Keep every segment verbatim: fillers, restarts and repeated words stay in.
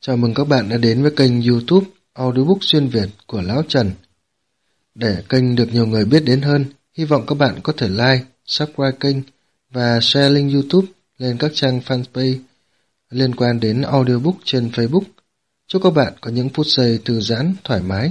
Chào mừng các bạn đã đến với kênh YouTube Audiobook xuyên Việt của Lão Trần. Để kênh được nhiều người biết đến hơn, hy vọng các bạn có thể like, subscribe kênh và share link YouTube lên các trang fanpage liên quan đến audiobook trên Facebook. Chúc các bạn có những phút giây thư giãn, thoải mái.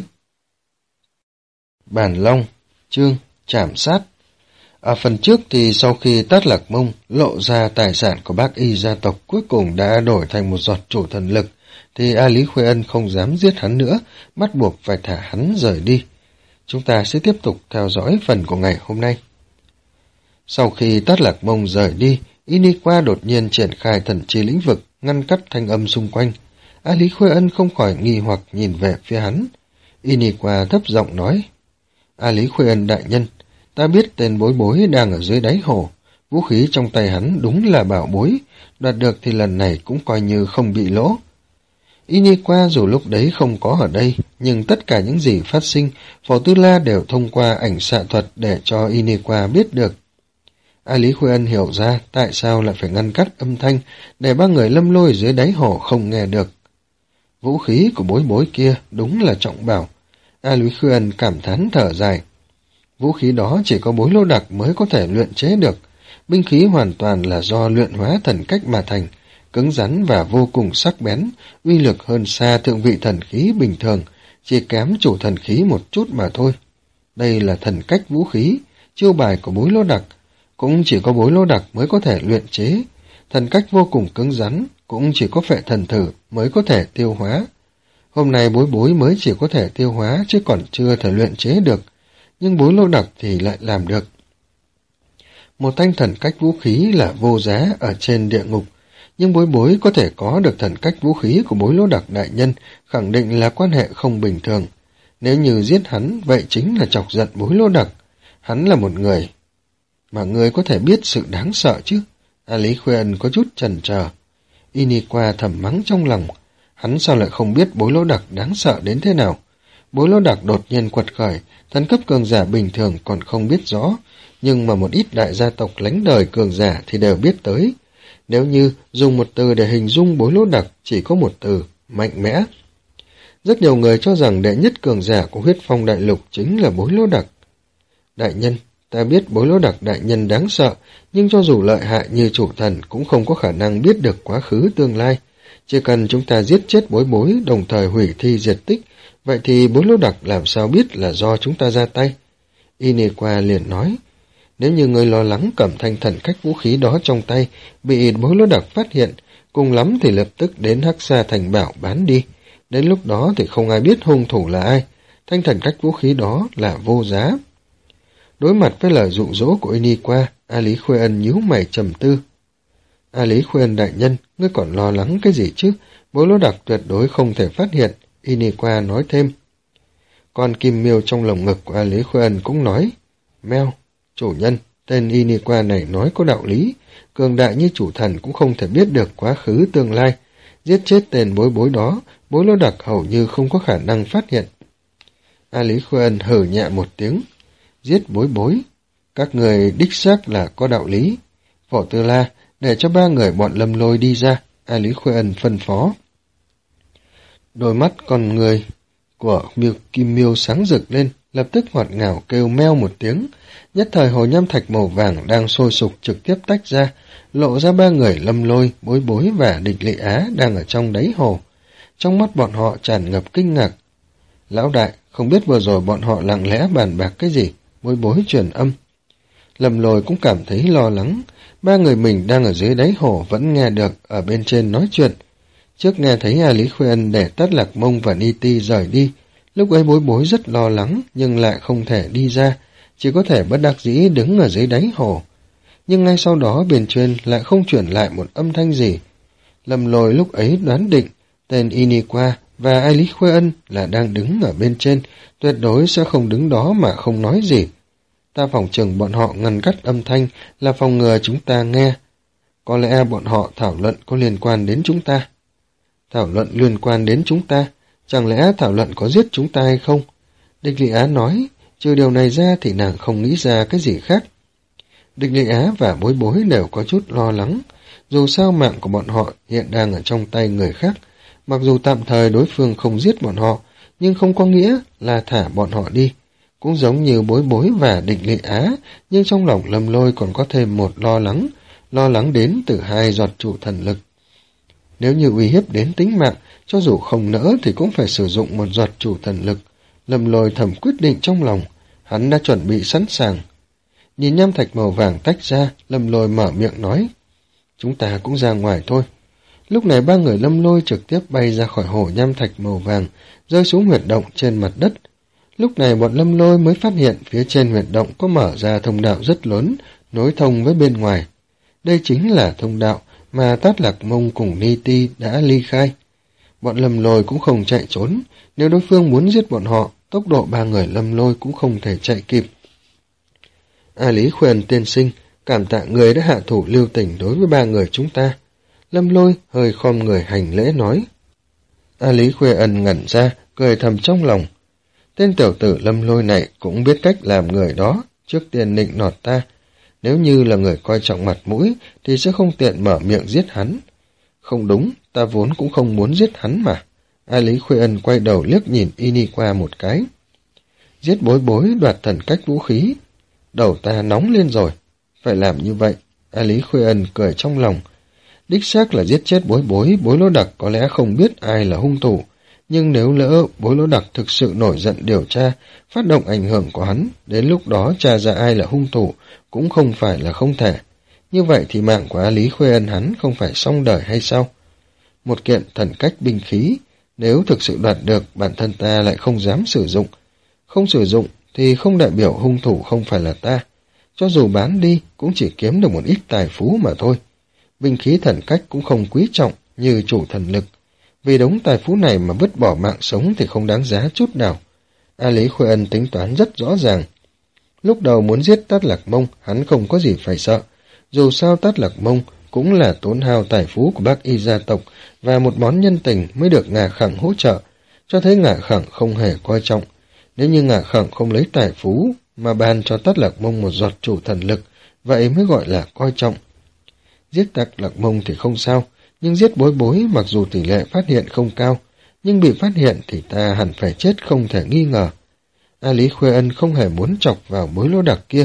Bản Long, chương Trảm Sát. Ở phần trước thì sau khi Tát Lạc Mông lộ ra tài sản của bác y gia tộc cuối cùng đã đổi thành một giọt chủ thần lực, thì A Lý Khuê Ân không dám giết hắn nữa, bắt buộc phải thả hắn rời đi. Chúng ta sẽ tiếp tục theo dõi phần của ngày hôm nay. Sau khi Tát Lạc Mông rời đi, Iniqua đột nhiên triển khai thần chi lĩnh vực, ngăn cắt thanh âm xung quanh. A Lý Khuê Ân không khỏi nghi hoặc nhìn về phía hắn. Iniqua thấp giọng nói: A Lý Khuê Ân đại nhân, ta biết tên bối bối đang ở dưới đáy hồ. Vũ khí trong tay hắn đúng là bảo bối, đoạt được thì lần này cũng coi như không bị lỗ. Iniqua dù lúc đấy không có ở đây, nhưng tất cả những gì phát sinh, Phổ Tư La đều thông qua ảnh xạ thuật để cho Iniqua biết được. A Lý Khuê Ân hiểu ra tại sao lại phải ngăn cắt âm thanh để ba người lâm lôi dưới đáy hồ không nghe được. Vũ khí của bối bối kia đúng là trọng bảo. A Lý Khuê Ân cảm thán thở dài. Vũ khí đó chỉ có bối lô đặc mới có thể luyện chế được. Binh khí hoàn toàn là do luyện hóa thần cách mà thành, cứng rắn và vô cùng sắc bén, uy lực hơn xa thượng vị thần khí bình thường, chỉ kém chủ thần khí một chút mà thôi. Đây là thần cách vũ khí, chiêu bài của bối lô đặc, cũng chỉ có bối lô đặc mới có thể luyện chế. Thần cách vô cùng cứng rắn, cũng chỉ có phệ thần thử mới có thể tiêu hóa. Hôm nay bối bối mới chỉ có thể tiêu hóa chứ còn chưa thể luyện chế được, nhưng bối lô đặc thì lại làm được. Một thanh thần cách vũ khí là vô giá ở trên địa ngục, nhưng bối bối có thể có được thần cách vũ khí của bối lô đặc đại nhân, khẳng định là quan hệ không bình thường. Nếu như giết hắn, vậy chính là chọc giận bối lô đặc. Hắn là một người mà người có thể biết sự đáng sợ chứ. A Lý Khuê Ân có chút chần chờ. Iniqua thầm mắng trong lòng, hắn sao lại không biết bối lô đặc đáng sợ đến thế nào. Bối lô đặc đột nhiên quật khởi, thần cấp cường giả bình thường còn không biết rõ, nhưng mà một ít đại gia tộc lánh đời cường giả thì đều biết tới. Nếu như dùng một từ để hình dung bối lô đặc, chỉ có một từ: mạnh mẽ. Rất nhiều người cho rằng đệ nhất cường giả của huyết phong đại lục chính là bối lô đặc. Đại nhân, ta biết bối lô đặc đại nhân đáng sợ, nhưng cho dù lợi hại như chủ thần cũng không có khả năng biết được quá khứ tương lai. Chỉ cần chúng ta giết chết bối bối, đồng thời hủy thi diệt tích, vậy thì bối lô đặc làm sao biết là do chúng ta ra tay? Iniqua liền nói, nếu như người lo lắng cầm thanh thần cách vũ khí đó trong tay, bị bối lô đặc phát hiện, cùng lắm thì lập tức đến Hắc Sa Thành Bảo bán đi. Đến lúc đó thì không ai biết hung thủ là ai. Thanh thần cách vũ khí đó là vô giá. Đối mặt với lời dụ dỗ của Iniqua, A Lý Khuê Ân nhíu mày trầm tư. A Lý Khuê Ân đại nhân, ngươi còn lo lắng cái gì chứ? Bối lô đặc tuyệt đối không thể phát hiện. Iniqua nói thêm. Con kim miêu trong lồng ngực của A Lý Khuê Ân cũng nói, Mèo, chủ nhân, tên Iniqua này nói có đạo lý, cường đại như chủ thần cũng không thể biết được quá khứ tương lai. Giết chết tên bối bối đó, bối lô đặc hầu như không có khả năng phát hiện. A Lý Khuê Ân hừ nhẹ một tiếng. Giết bối bối, các người đích xác là có đạo lý. Phổ Tư La, để cho ba người bọn lâm lôi đi ra, A Lý Khuê Ân phân phó. Đôi mắt con người của miêu kim miêu sáng rực lên, lập tức ngọt ngào kêu meo một tiếng. Nhất thời hồ nham thạch màu vàng đang sôi sục trực tiếp tách ra, lộ ra ba người lâm lôi, bối bối và địch lệ á đang ở trong đáy hồ. Trong mắt bọn họ tràn ngập kinh ngạc. Lão đại, không biết vừa rồi bọn họ lặng lẽ bàn bạc cái gì? Bối bối truyền âm. Lâm lôi cũng cảm thấy lo lắng, ba người mình đang ở dưới đáy hồ vẫn nghe được ở bên trên nói chuyện. Trước nghe thấy A Lý Khuê Ân để Tát Lạc Mông và Ni Ti rời đi, lúc ấy bối bối rất lo lắng nhưng lại không thể đi ra, chỉ có thể bất đắc dĩ đứng ở dưới đáy hồ. Nhưng ngay sau đó bên trên lại không chuyển lại một âm thanh gì. Lâm lôi lúc ấy đoán định tên Iniqua và A Lý Khuê Ân là đang đứng ở bên trên, tuyệt đối sẽ không đứng đó mà không nói gì. Ta phòng chừng bọn họ ngăn cắt âm thanh là phòng ngừa chúng ta nghe. Có lẽ bọn họ thảo luận có liên quan đến chúng ta. Thảo luận liên quan đến chúng ta? Chẳng lẽ thảo luận có giết chúng ta hay không? Địch Lị Á nói, trừ điều này ra thì nàng không nghĩ ra cái gì khác. Địch Lị Á và bối bối đều có chút lo lắng. Dù sao mạng của bọn họ hiện đang ở trong tay người khác, Mặc dù tạm thời đối phương không giết bọn họ, nhưng không có nghĩa là thả bọn họ đi. Cũng giống như Bối Bối và Địch Lệ Á, nhưng trong lòng Lâm Lôi còn có thêm một lo lắng, lo lắng đến từ hai giọt chủ thần lực. Nếu như uy hiếp đến tính mạng, cho dù không nỡ thì cũng phải sử dụng một giọt chủ thần lực. Lâm Lôi thầm quyết định trong lòng, hắn đã chuẩn bị sẵn sàng. Nhìn nham thạch màu vàng tách ra, Lâm Lôi mở miệng nói, chúng ta cũng ra ngoài thôi. Lúc này ba người Lâm Lôi trực tiếp bay ra khỏi hồ nham thạch màu vàng, rơi xuống huyệt động trên mặt đất. Lúc này bọn Lâm Lôi mới phát hiện phía trên huyệt động có mở ra thông đạo rất lớn, nối thông với bên ngoài. Đây chính là thông đạo mà Tát Lạc Mông cùng Ni Ti đã ly khai. Bọn Lâm Lôi cũng không chạy trốn, nếu đối phương muốn giết bọn họ, tốc độ ba người Lâm Lôi cũng không thể chạy kịp. A Lý Khuyên tiên sinh, cảm tạ người đã hạ thủ lưu tình đối với ba người chúng ta. Lâm Lôi hơi khom người hành lễ nói. A Lý Khuê Ân ngẩn ra, cười thầm trong lòng. Tên tiểu tử Lâm Lôi này cũng biết cách làm người đó, trước tiên nịnh nọt ta. Nếu như là người coi trọng mặt mũi, thì sẽ không tiện mở miệng giết hắn. Không đúng, ta vốn cũng không muốn giết hắn mà. A Lý Khuê Ân quay đầu liếc nhìn Y qua một cái. Giết Bối Bối đoạt thần cách vũ khí. Đầu ta nóng lên rồi. Phải làm như vậy. A Lý Khuê Ân cười trong lòng. Đích xác là giết chết Bối Bối, Bối Lỗ Đặc có lẽ không biết ai là hung thủ. Nhưng nếu lỡ Bối Lỗ Đặc thực sự nổi giận điều tra, phát động ảnh hưởng của hắn, đến lúc đó tra ra ai là hung thủ cũng không phải là không thể. Như vậy thì mạng của A Lý Khuê Ân hắn không phải xong đời hay sao? Một kiện thần cách binh khí, nếu thực sự đoạt được, bản thân ta lại không dám sử dụng. Không sử dụng thì không đại biểu hung thủ không phải là ta. Cho dù bán đi cũng chỉ kiếm được một ít tài phú mà thôi. Binh khí thần cách cũng không quý trọng như chủ thần lực. Vì đống tài phú này mà vứt bỏ mạng sống thì không đáng giá chút nào. A Lý Khuê Ân tính toán rất rõ ràng. Lúc đầu muốn giết Tát Lạc Mông, hắn không có gì phải sợ. Dù sao Tát Lạc Mông cũng là tốn hao tài phú của Bác Y gia tộc và một món nhân tình mới được Ngà Khẳng hỗ trợ, cho thấy Ngà Khẳng không hề coi trọng. Nếu như Ngà Khẳng không lấy tài phú mà ban cho Tát Lạc Mông một giọt chủ thần lực, vậy mới gọi là coi trọng. Giết Tát Lạc Mông thì không sao, nhưng giết Bối Bối mặc dù tỷ lệ phát hiện không cao, nhưng bị phát hiện thì ta hẳn phải chết không thể nghi ngờ. A Lý Khuê Ân không hề muốn chọc vào Bối Lỗ Đặc kia.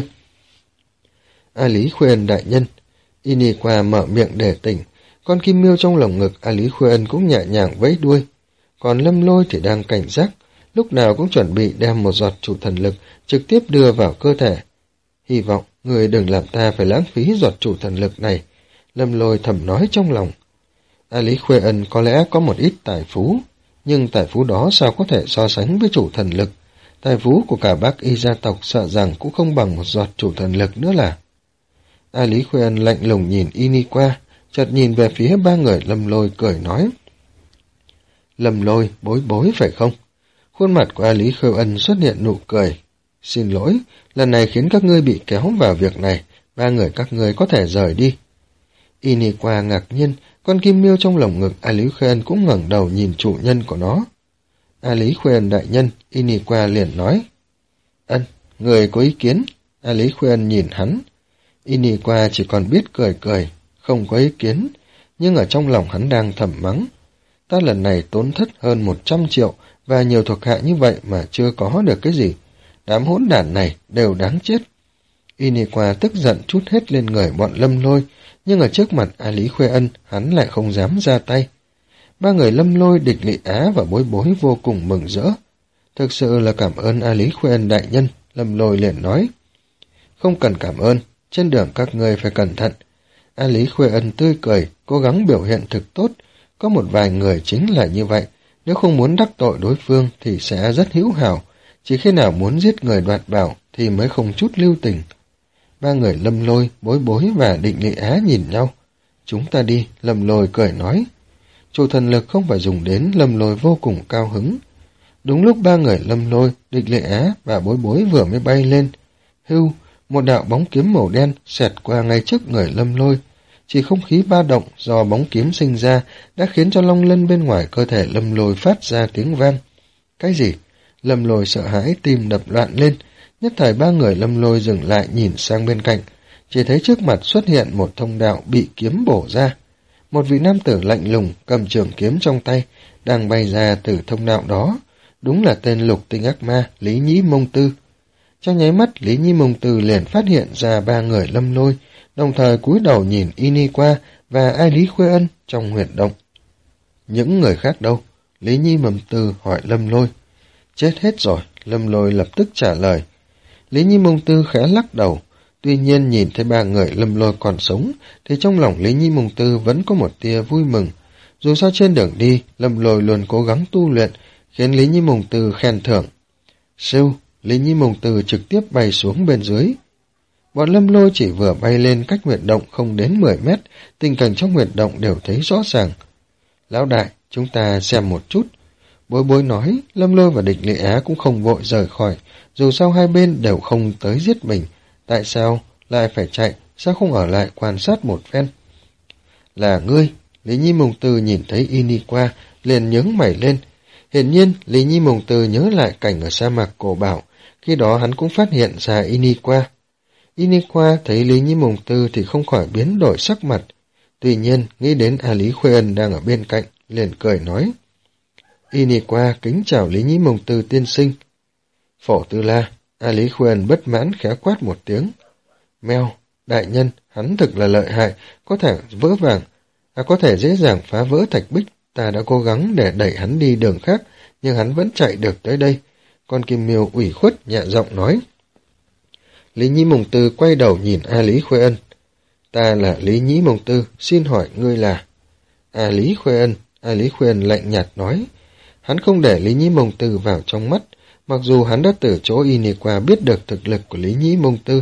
A Lý Khuê Ân đại nhân, Y qua mở miệng để tỉnh, con kim miêu trong lồng ngực A Lý Khuê Ân cũng nhẹ nhàng vẫy đuôi, còn Lâm Lôi thì đang cảnh giác, lúc nào cũng chuẩn bị đem một giọt chủ thần lực trực tiếp đưa vào cơ thể. Hy vọng người đừng làm ta phải lãng phí giọt chủ thần lực này, Lâm Lôi thầm nói trong lòng. A Lý Khuê Ân có lẽ có một ít tài phú, nhưng tài phú đó sao có thể so sánh với chủ thần lực. Tài phú của cả Bác Y gia tộc sợ rằng cũng không bằng một giọt chủ thần lực nữa là. A Lý Khuê Ân lạnh lùng nhìn Y qua, chợt nhìn về phía ba người Lâm Lôi cười nói. Lâm Lôi, Bối Bối phải không? Khuôn mặt của A Lý Khuê Ân xuất hiện nụ cười. Xin lỗi, lần này khiến các ngươi bị kéo vào việc này, ba người các ngươi có thể rời đi. Y qua ngạc nhiên, con kim miêu trong lồng ngực A Lý Khuê Ân cũng ngẩng đầu nhìn chủ nhân của nó. A Lý Khuê Ân đại nhân, Y qua liền nói. Ân, người có ý kiến? A Lý Khuê Ân nhìn hắn. Y qua chỉ còn biết cười cười, không có ý kiến, nhưng ở trong lòng hắn đang thầm mắng. Ta lần này tốn thất hơn một trăm triệu và nhiều thuộc hạ như vậy mà chưa có được cái gì. Đám hỗn đản này đều đáng chết. Y qua tức giận trút hết lên người bọn Lâm Lôi, nhưng ở trước mặt A Lý Khuê Ân hắn lại không dám ra tay. Ba người Lâm Lôi, Địch Lị Á và Bối Bối vô cùng mừng rỡ. Thực sự là cảm ơn A Lý Khuê Ân đại nhân, Lâm Lôi liền nói. Không cần cảm ơn, trên đường các ngươi phải cẩn thận. A Lý Khuê Ân tươi cười, cố gắng biểu hiện thực tốt. Có một vài người chính là như vậy, nếu không muốn đắc tội đối phương thì sẽ rất hữu hảo, chỉ khi nào muốn giết người đoạt bảo thì mới không chút lưu tình. Ba người Lâm Lôi, Bối Bối và Định Lị Á nhìn nhau. Chúng ta đi, Lâm Lôi cười nói. Chủ thần lực không phải dùng đến, Lâm Lôi vô cùng cao hứng. Đúng lúc ba người Lâm Lôi, Định Lị Á và Bối Bối vừa mới bay lên. Hưu, một đạo bóng kiếm màu đen xẹt qua ngay trước người Lâm Lôi. Chỉ không khí ba động do bóng kiếm sinh ra đã khiến cho long lân bên ngoài cơ thể Lâm Lôi phát ra tiếng vang. Cái gì? Lâm Lôi sợ hãi, tim đập loạn lên. Nhất thời ba người Lâm Lôi dừng lại nhìn sang bên cạnh, chỉ thấy trước mặt xuất hiện một thông đạo bị kiếm bổ ra. Một vị nam tử lạnh lùng cầm trường kiếm trong tay, đang bay ra từ thông đạo đó. Đúng là tên lục tinh ác ma Lý Nhĩ Mông Tư. Trong nháy mắt, Lý Nhĩ Mông Tư liền phát hiện ra ba người Lâm Lôi, đồng thời cúi đầu nhìn Iniqua và A Lý Khuê Ân trong huyệt động. Những người khác đâu? Lý Nhĩ Mông Tư hỏi Lâm Lôi. Chết hết rồi, Lâm Lôi lập tức trả lời. Lý Nhĩ Mông Tư khẽ lắc đầu. Tuy nhiên nhìn thấy ba người Lâm Lôi còn sống, thì trong lòng Lý Nhĩ Mông Tư vẫn có một tia vui mừng. Dù sao trên đường đi, Lâm Lôi luôn cố gắng tu luyện, khiến Lý Nhĩ Mông Tư khen thưởng. Siêu, Lý Nhĩ Mông Tư trực tiếp bay xuống bên dưới. Bọn Lâm Lôi chỉ vừa bay lên cách huyệt động không đến mười mét, tình cảnh trong huyệt động đều thấy rõ ràng. Lão đại, chúng ta xem một chút. Bối bối nói, Lâm Lôi và Địch Lệ Á cũng không vội rời khỏi, dù sao hai bên đều không tới giết mình. Tại sao lại phải chạy, sao không ở lại quan sát một phen? Là ngươi, Lý Nhĩ Mông Tư nhìn thấy Iniqua, liền nhướng mày lên. Hiển nhiên, Lý Nhĩ Mông Tư nhớ lại cảnh ở sa mạc Cổ Bảo, khi đó hắn cũng phát hiện ra Iniqua. Iniqua thấy Lý Nhĩ Mông Tư thì không khỏi biến đổi sắc mặt. Tuy nhiên, nghĩ đến A Lý Khuê Ân đang ở bên cạnh, liền cười nói. Iniqua kính chào Lý Nhĩ Mông Tư tiên sinh. Phổ Tư La, A Lý Khuê Ân bất mãn khẽ quát một tiếng. Mèo, đại nhân, hắn thực là lợi hại, có thể vỡ vàng, à, có thể dễ dàng phá vỡ thạch bích. Ta đã cố gắng để đẩy hắn đi đường khác, nhưng hắn vẫn chạy được tới đây. Con Kim Miêu ủy khuất nhẹ giọng nói. Lý Nhĩ Mông Tư quay đầu nhìn A Lý Khuê Ân. Ta là Lý Nhĩ Mông Tư, xin hỏi ngươi là... A Lý Khuê Ân, A Lý Khuê Ân lạnh nhạt nói. Hắn không để Lý Nhĩ Mông Tư vào trong mắt, mặc dù hắn đã từ chỗ Iniqua biết được thực lực của Lý Nhĩ Mông Tư.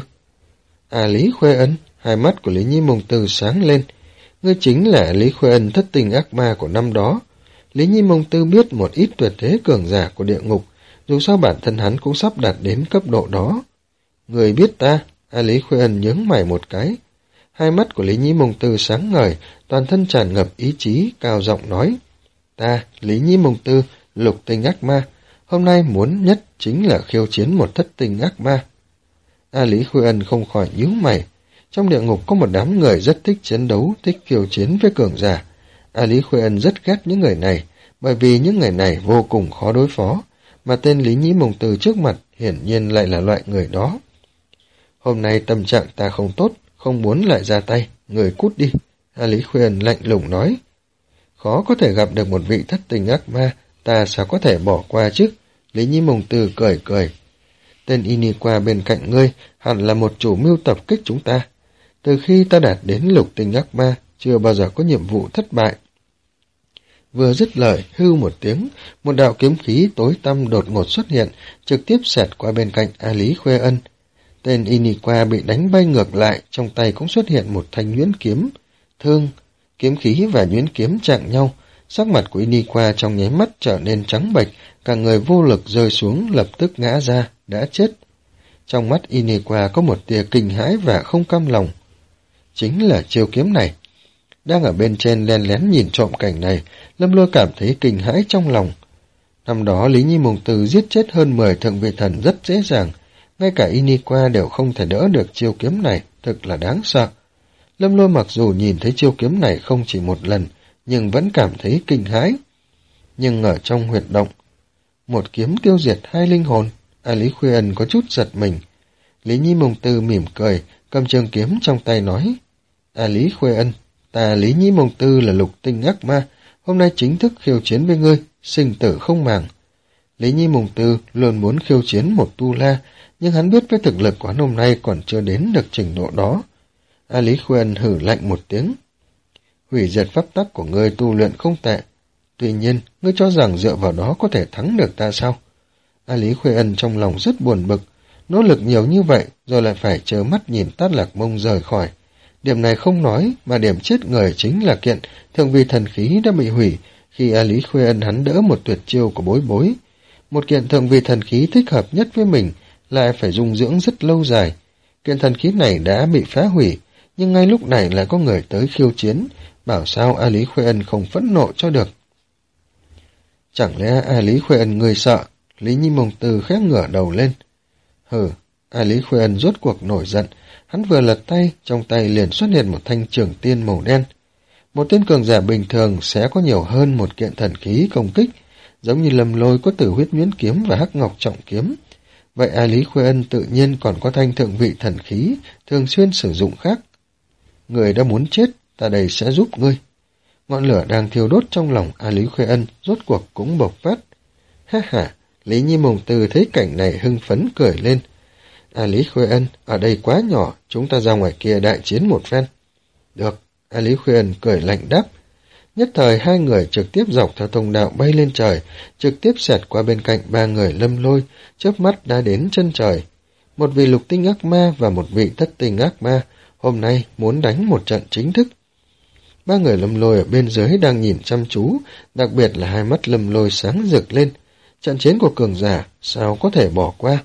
A Lý Khuê Ân, hai mắt của Lý Nhĩ Mông Tư sáng lên. Ngươi chính là Lý Khuê Ân thất tình ác ma của năm đó. Lý Nhĩ Mông Tư biết một ít tuyệt thế cường giả của địa ngục, dù sao bản thân hắn cũng sắp đạt đến cấp độ đó. Người biết ta, A Lý Khuê Ân nhướng mày một cái. Hai mắt của Lý Nhĩ Mông Tư sáng ngời, toàn thân tràn ngập ý chí, cao giọng nói. Ta, Lý Nhĩ Mông Tư, lục tinh ác ma, hôm nay muốn nhất chính là khiêu chiến một thất tinh ác ma. A Lý Khuê Ân không khỏi nhíu mày. Trong địa ngục có một đám người rất thích chiến đấu, thích khiêu chiến với cường giả. A Lý Khuê Ân rất ghét những người này, bởi vì những người này vô cùng khó đối phó, mà tên Lý Nhĩ Mông Tư trước mặt hiển nhiên lại là loại người đó. Hôm nay tâm trạng ta không tốt, không muốn lại ra tay, người cút đi. A Lý Khuê Ân lạnh lùng nói. Khó có thể gặp được một vị thất tình ác ma, ta sao có thể bỏ qua chứ? Lý Nhĩ Mông Tư cười cười. Tên Iniqua bên cạnh ngươi hẳn là một chủ mưu tập kích chúng ta. Từ khi ta đạt đến lục tinh ác ma, chưa bao giờ có nhiệm vụ thất bại. Vừa dứt lời, hưu một tiếng, một đạo kiếm khí tối tăm đột ngột xuất hiện, trực tiếp xẹt qua bên cạnh A Lý Khuê Ân. Tên Iniqua bị đánh bay ngược lại, trong tay cũng xuất hiện một thanh nhuyễn kiếm. Thương, kiếm khí và nhuyễn kiếm chạm nhau, sắc mặt của Iniqua trong nháy mắt trở nên trắng bệch, cả người vô lực rơi xuống lập tức ngã ra, đã chết. Trong mắt Iniqua có một tia kinh hãi và không cam lòng. Chính là chiêu kiếm này. Đang ở bên trên len lén nhìn trộm cảnh này, Lâm Lôi cảm thấy kinh hãi trong lòng. Năm đó Lý Nhĩ Mông Tư giết chết hơn mười thượng vị thần rất dễ dàng, ngay cả Iniqua đều không thể đỡ được chiêu kiếm này, thực là đáng sợ. Lâm Lôi mặc dù nhìn thấy chiêu kiếm này không chỉ một lần, nhưng vẫn cảm thấy kinh hãi. Nhưng ở trong huyệt động, một kiếm tiêu diệt hai linh hồn, A Lý Khuê Ân có chút giật mình. Lý Nhĩ Mông Tư mỉm cười, cầm trường kiếm trong tay nói. A Lý Khuê Ân, ta Lý Nhĩ Mông Tư là lục tinh ác ma, hôm nay chính thức khiêu chiến với ngươi, sinh tử không màng. Lý Nhĩ Mông Tư luôn muốn khiêu chiến một tu la, nhưng hắn biết với thực lực của hắn hôm nay còn chưa đến được trình độ đó. A Lý Khuê Ân hử lạnh một tiếng. Hủy diệt pháp tắc của ngươi tu luyện không tệ. Tuy nhiên, ngươi cho rằng dựa vào đó có thể thắng được ta sao? A Lý Khuê Ân trong lòng rất buồn bực, nỗ lực nhiều như vậy rồi lại phải trơ mắt nhìn Tát Lạc Mông rời khỏi. Điểm này không nói, mà điểm chết người chính là kiện thượng vị thần khí đã bị hủy khi A Lý Khuê Ân hắn đỡ một tuyệt chiêu của bối bối. Một kiện thượng vị thần khí thích hợp nhất với mình lại phải dung dưỡng rất lâu dài. Kiện thần khí này đã bị phá hủy, nhưng ngay lúc này lại có người tới khiêu chiến, bảo sao A Lý Khuê Ân không phẫn nộ cho được. Chẳng lẽ A Lý Khuê Ân người sợ? Lý Nhĩ Mông Tư khẽ ngửa đầu lên. Hừ, A Lý Khuê Ân rốt cuộc nổi giận, hắn vừa lật tay, trong tay liền xuất hiện một thanh trường tiên màu đen. Một tên cường giả bình thường sẽ có nhiều hơn một kiện thần khí công kích, giống như Lâm Lôi có Tử Huyết Nhuyễn Kiếm và Hắc Ngọc Trọng Kiếm. Vậy A Lý Khuê Ân tự nhiên còn có thanh thượng vị thần khí, thường xuyên sử dụng khác. Người đã muốn chết, ta đây sẽ giúp ngươi. Ngọn lửa đang thiêu đốt trong lòng A Lý Khuê Ân rốt cuộc cũng bộc phát. Ha ha, Lý Nhi Mộng Từ thấy cảnh này hưng phấn cười lên. A Lý Khuê Ân, ở đây quá nhỏ, chúng ta ra ngoài kia đại chiến một phen. Được, A Lý Khuê Ân cười lạnh đáp. Nhất thời hai người trực tiếp dọc theo thông đạo bay lên trời, trực tiếp xẹt qua bên cạnh ba người Lâm Lôi, chớp mắt đã đến chân trời. Một vị lục tinh ác ma và một vị thất tinh ác ma, hôm nay muốn đánh một trận chính thức. Ba người Lâm Lôi ở bên dưới đang nhìn chăm chú, đặc biệt là hai mắt Lâm Lôi sáng rực lên. Trận chiến của cường giả, sao có thể bỏ qua?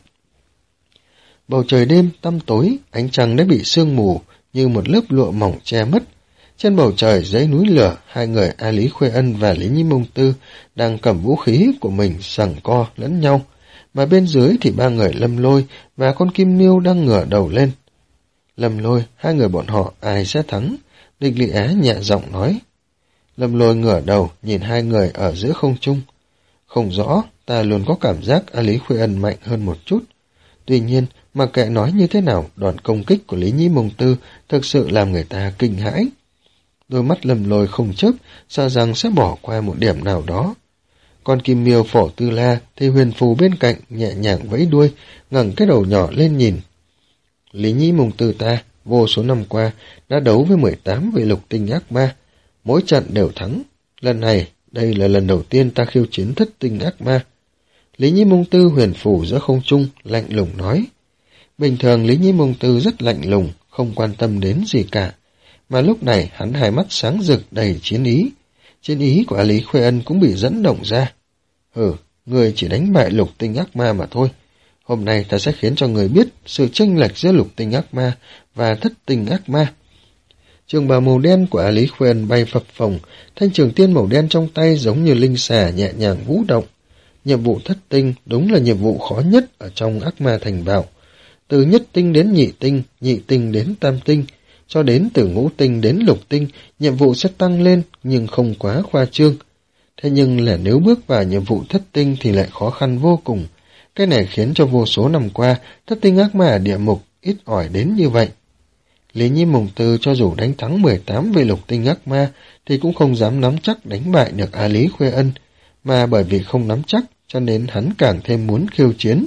Bầu trời đêm tăm tối, ánh trăng đã bị sương mù, như một lớp lụa mỏng che mất. Trên bầu trời dưới núi lửa, hai người A Lý Khuê Ân và Lý Nhi Mông Tư đang cầm vũ khí của mình giằng co lẫn nhau, mà bên dưới thì ba người Lâm Lôi và con Kim Niêu đang ngửa đầu lên. Lâm Lôi, hai người bọn họ ai sẽ thắng? Địch Lị Á nhẹ giọng nói. Lâm Lôi ngửa đầu nhìn hai người ở giữa không trung. Không rõ, ta luôn có cảm giác A Lý Khuê Ân mạnh hơn một chút. Tuy nhiên, mặc kệ nói như thế nào, đòn công kích của Lý Nhi Mông Tư thực sự làm người ta kinh hãi. Đôi mắt Lâm Lôi không chớp, sợ rằng sẽ bỏ qua một điểm nào đó. Còn Kim Miêu Phổ Tư La thì huyền phù bên cạnh nhẹ nhàng vẫy đuôi, ngẩng cái đầu nhỏ lên nhìn. Lý Nhi Mông Tư ta, vô số năm qua, đã đấu với mười tám vị lục tinh ác ma. Mỗi trận đều thắng. Lần này, đây là lần đầu tiên ta khiêu chiến thất tinh ác ma. Lý Nhi Mông Tư huyền phù giữa không trung, lạnh lùng nói. Bình thường Lý Nhi Mông Tư rất lạnh lùng, không quan tâm đến gì cả. Mà lúc này hắn hai mắt sáng rực đầy chiến ý. Chiến ý của A Lý Khuê Ân cũng bị dẫn động ra. Ừ, người chỉ đánh bại lục tinh ác ma mà thôi. Hôm nay ta sẽ khiến cho người biết sự chênh lệch giữa lục tinh ác ma và thất tinh ác ma. Trường bào màu đen của A Lý Khuê Ân bay phập phồng, thanh trường tiên màu đen trong tay giống như linh xà nhẹ nhàng vũ động. Nhiệm vụ thất tinh đúng là nhiệm vụ khó nhất ở trong ác ma thành bảo. Từ nhất tinh đến nhị tinh, nhị tinh đến tam tinh, cho đến từ ngũ tinh đến lục tinh, nhiệm vụ sẽ tăng lên nhưng không quá khoa trương. Thế nhưng là nếu bước vào nhiệm vụ thất tinh thì lại khó khăn vô cùng. Cái này khiến cho vô số năm qua, thất tinh ác ma ở địa mục ít ỏi đến như vậy. Lý Nhi Mông Tư cho dù đánh thắng mười tám vị lục tinh ác ma thì cũng không dám nắm chắc đánh bại được A Lý Khuê Ân, mà bởi vì không nắm chắc cho nên hắn càng thêm muốn khiêu chiến.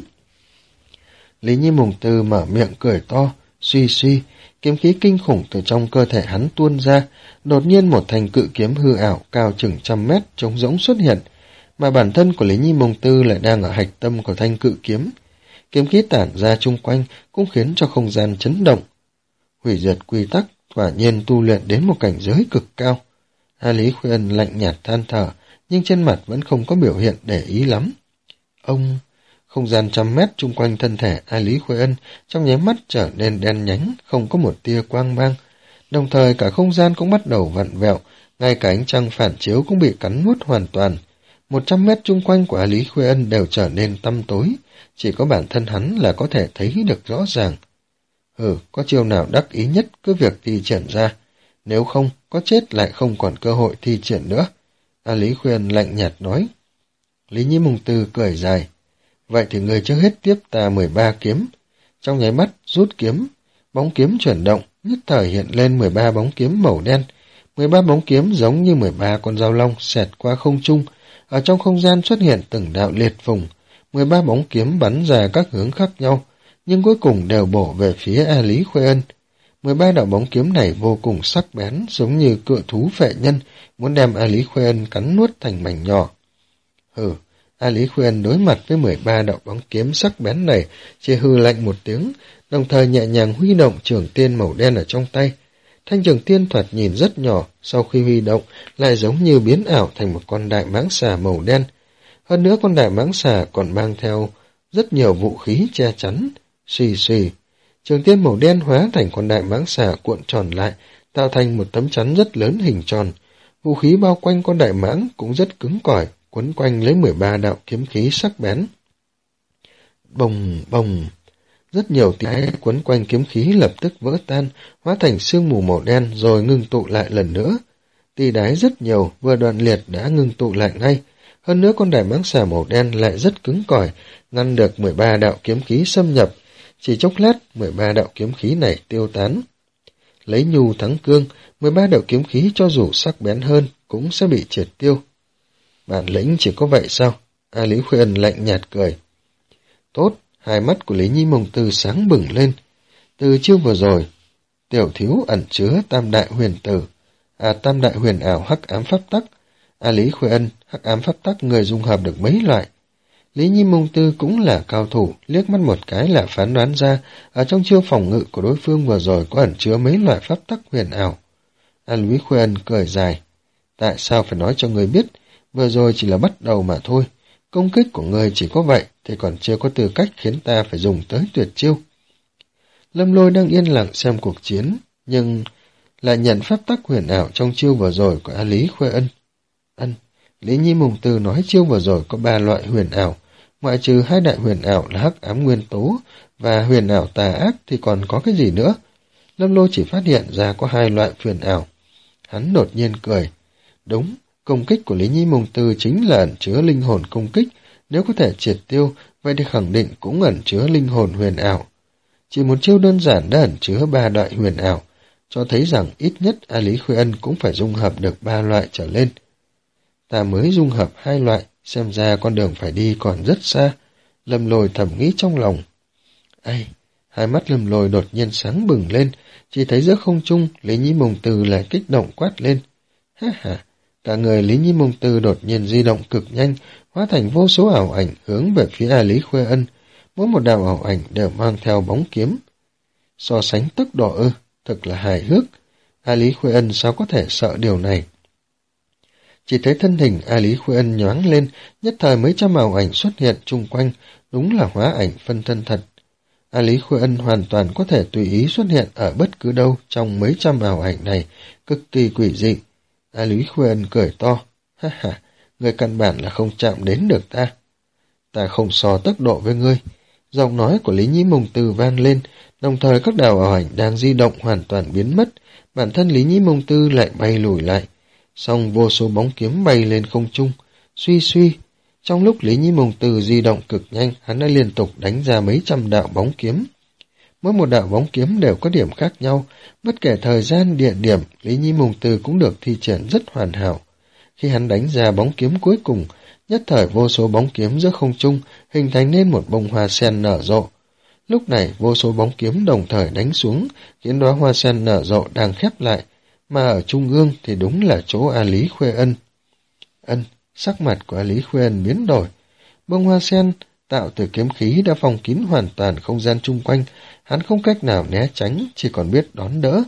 Lý Nhi Mông Tư mở miệng cười to, suy suy, kiếm khí kinh khủng từ trong cơ thể hắn tuôn ra, đột nhiên một thanh cự kiếm hư ảo cao chừng trăm mét trống rỗng xuất hiện, mà bản thân của Lý Nhi Mông Tư lại đang ở hạch tâm của thanh cự kiếm. Kiếm khí tản ra chung quanh cũng khiến cho không gian chấn động. Hủy diệt quy tắc, quả nhiên tu luyện đến một cảnh giới cực cao. A Lý Khuê Ân lạnh nhạt than thở, nhưng trên mặt vẫn không có biểu hiện để ý lắm. Ông... Không gian trăm mét chung quanh thân thể A Lý Khuê Ân trong nháy mắt trở nên đen nhánh, không có một tia quang mang. Đồng thời cả không gian cũng bắt đầu vặn vẹo, ngay cả ánh trăng phản chiếu cũng bị cắn nuốt hoàn toàn. Một trăm mét chung quanh của A Lý Khuê Ân đều trở nên tăm tối, chỉ có bản thân hắn là có thể thấy được rõ ràng. Ừ, có chiêu nào đắc ý nhất cứ việc thi triển ra, nếu không, có chết lại không còn cơ hội thi triển nữa. A Lý Khuê Ân lạnh nhạt nói. Lý Nhi Mông Tư cười dài. Vậy thì người trước hết tiếp ta mười ba kiếm. Trong nháy mắt rút kiếm, bóng kiếm chuyển động, nhất thời hiện lên mười ba bóng kiếm màu đen. mười ba bóng kiếm giống như mười ba con dao long xẹt qua không trung, ở trong không gian xuất hiện từng đạo liệt vùng. mười ba bóng kiếm bắn ra các hướng khác nhau, nhưng cuối cùng đều bổ về phía A Lý Khuê Ân. mười ba đạo bóng kiếm này vô cùng sắc bén, giống như cự thú phệ nhân, muốn đem A Lý Khuê Ân cắn nuốt thành mảnh nhỏ. Hừ, A Lý Khuê Ân đối mặt với mười ba đạo bóng kiếm sắc bén này, chỉ hừ lạnh một tiếng, đồng thời nhẹ nhàng huy động trường tiên màu đen ở trong tay. Thanh trường tiên thoạt nhìn rất nhỏ, sau khi huy động lại giống như biến ảo thành một con đại mãng xà màu đen. Hơn nữa con đại mãng xà còn mang theo rất nhiều vũ khí che chắn. Xì xì, trường tiên màu đen hóa thành con đại mãng xà cuộn tròn lại, tạo thành một tấm chắn rất lớn hình tròn. Vũ khí bao quanh con đại mãng cũng rất cứng cỏi, quấn quanh lấy mười ba đạo kiếm khí sắc bén. Bồng bồng, rất nhiều tiếng quấn quanh kiếm khí lập tức vỡ tan, hóa thành sương mù màu đen rồi ngưng tụ lại lần nữa. tì đái rất nhiều, vừa đoạn liệt đã ngưng tụ lại ngay. Hơn nữa con đại mãng xà màu đen lại rất cứng cỏi, ngăn được mười ba đạo kiếm khí xâm nhập. Chỉ chốc lát, mười ba đạo kiếm khí này tiêu tán. Lấy nhu thắng cương, mười ba đạo kiếm khí cho dù sắc bén hơn cũng sẽ bị triệt tiêu. Bản lĩnh chỉ có vậy sao? A Lý Khuê Ân lạnh nhạt cười. Tốt, hai mắt của Lý Nhi Mông Tư sáng bừng lên. Từ chiêu vừa rồi, tiểu thiếu ẩn chứa tam đại huyền tử, à tam đại huyền ảo hắc ám pháp tắc. A Lý Khuê Ân, hắc ám pháp tắc người dung hợp được mấy loại. Lý Nhi Mông Tư cũng là cao thủ, liếc mắt một cái là phán đoán ra, ở trong chiêu phòng ngự của đối phương vừa rồi có ẩn chứa mấy loại pháp tắc huyền ảo. A Lý Khuê Ân cười dài. Tại sao phải nói cho người biết, vừa rồi chỉ là bắt đầu mà thôi. Công kích của người chỉ có vậy, thì còn chưa có tư cách khiến ta phải dùng tới tuyệt chiêu. Lâm Lôi đang yên lặng xem cuộc chiến, nhưng lại nhận pháp tắc huyền ảo trong chiêu vừa rồi của A Lý Khuê Ân. Ân, Lý Nhi Mông Tư nói chiêu vừa rồi có ba loại huyền ảo, ngoại trừ hai đại huyền ảo là hắc ám nguyên tố và huyền ảo tà ác thì còn có cái gì nữa? Lâm Lôi chỉ phát hiện ra có hai loại huyền ảo. Hắn đột nhiên cười. Đúng, công kích của Lý Nhi Mông Tư chính là ẩn chứa linh hồn công kích, nếu có thể triệt tiêu, vậy thì khẳng định cũng ẩn chứa linh hồn huyền ảo. Chỉ một chiêu đơn giản đã ẩn chứa ba loại huyền ảo, cho thấy rằng ít nhất A Lý Khuê Ân cũng phải dung hợp được ba loại trở lên. Ta mới dung hợp hai loại, xem ra con đường phải đi còn rất xa. Lâm Lôi thầm nghĩ trong lòng. Ây, hai mắt Lâm Lôi đột nhiên sáng bừng lên, chỉ thấy giữa không trung Lý Nhi Mông Tư lại kích động quát lên. Ha ha, cả người Lý Nhi Mông Tư đột nhiên di động cực nhanh, hóa thành vô số ảo ảnh hướng về phía A Lý Khuê Ân. Mỗi một đạo ảo ảnh đều mang theo bóng kiếm. So sánh tốc độ ư, thật là hài hước. A Lý Khuê Ân sao có thể sợ điều này? Chỉ thấy thân hình A Lý Khuê Ân nhoáng lên, nhất thời mấy trăm ảo ảnh xuất hiện chung quanh, đúng là hóa ảnh phân thân thật. A Lý Khuê Ân hoàn toàn có thể tùy ý xuất hiện ở bất cứ đâu trong mấy trăm ảo ảnh này, cực kỳ quỷ dị. A Lý Khuê Ân cười to. Ha ha, người căn bản là không chạm đến được ta. Ta không so tốc độ với ngươi. Giọng nói của Lý Nhĩ Mông Tư vang lên, đồng thời các đảo ảo ảnh đang di động hoàn toàn biến mất, bản thân Lý Nhĩ Mông Tư lại bay lùi lại. Xong vô số bóng kiếm bay lên không trung, suy suy. Trong lúc Lý Nhĩ Mông Tư di động cực nhanh, hắn đã liên tục đánh ra mấy trăm đạo bóng kiếm. Mỗi một đạo bóng kiếm đều có điểm khác nhau, bất kể thời gian, địa điểm, Lý Nhĩ Mông Tư cũng được thi triển rất hoàn hảo. Khi hắn đánh ra bóng kiếm cuối cùng, nhất thời vô số bóng kiếm giữa không trung hình thành nên một bông hoa sen nở rộ. Lúc này vô số bóng kiếm đồng thời đánh xuống, khiến đóa hoa sen nở rộ đang khép lại, mà ở trung ương thì đúng là chỗ A Lý Khuê Ân. Ân, sắc mặt của A Lý Khuê Ân biến đổi. Bông hoa sen tạo từ kiếm khí đã phong kín hoàn toàn không gian chung quanh, hắn không cách nào né tránh, chỉ còn biết đón đỡ.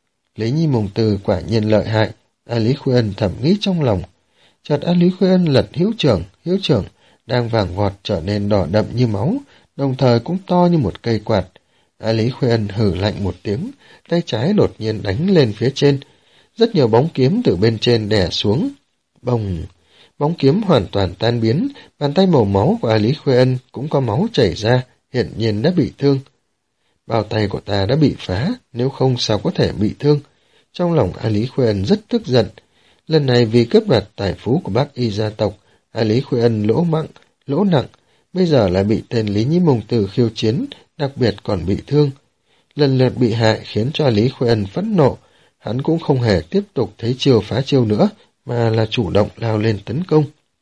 Lý Nhi Mông Tư quả nhiên lợi hại, A Lý Khuê Ân thầm nghĩ trong lòng. Chợt A Lý Khuê Ân lật hữu trưởng, hữu trưởng đang vàng vọt trở nên đỏ đậm như máu, đồng thời cũng to như một cây quạt. A Lý Khuê Ân hử lạnh một tiếng, tay trái đột nhiên đánh lên phía trên. Rất nhiều bóng kiếm từ bên trên đè xuống. Bồng! Bóng kiếm hoàn toàn tan biến, bàn tay màu máu của A Lý Khuê Ân cũng có máu chảy ra, hiển nhiên đã bị thương. Bao tay của ta đã bị phá, nếu không sao có thể bị thương. Trong lòng A Lý Khuê Ân rất tức giận. Lần này vì cướp đoạt tài phú của bác y gia tộc, A Lý Khuê Ân lỗ mặng, lỗ nặng, bây giờ lại bị tên Lý Nhĩ Mông Tư khiêu chiến, đặc biệt còn bị thương. Lần lượt bị hại khiến cho A Lý Khuê Ân phẫn nộ, hắn cũng không hề tiếp tục thấy chiêu phá chiêu nữa, mà là chủ động lao lên tấn công.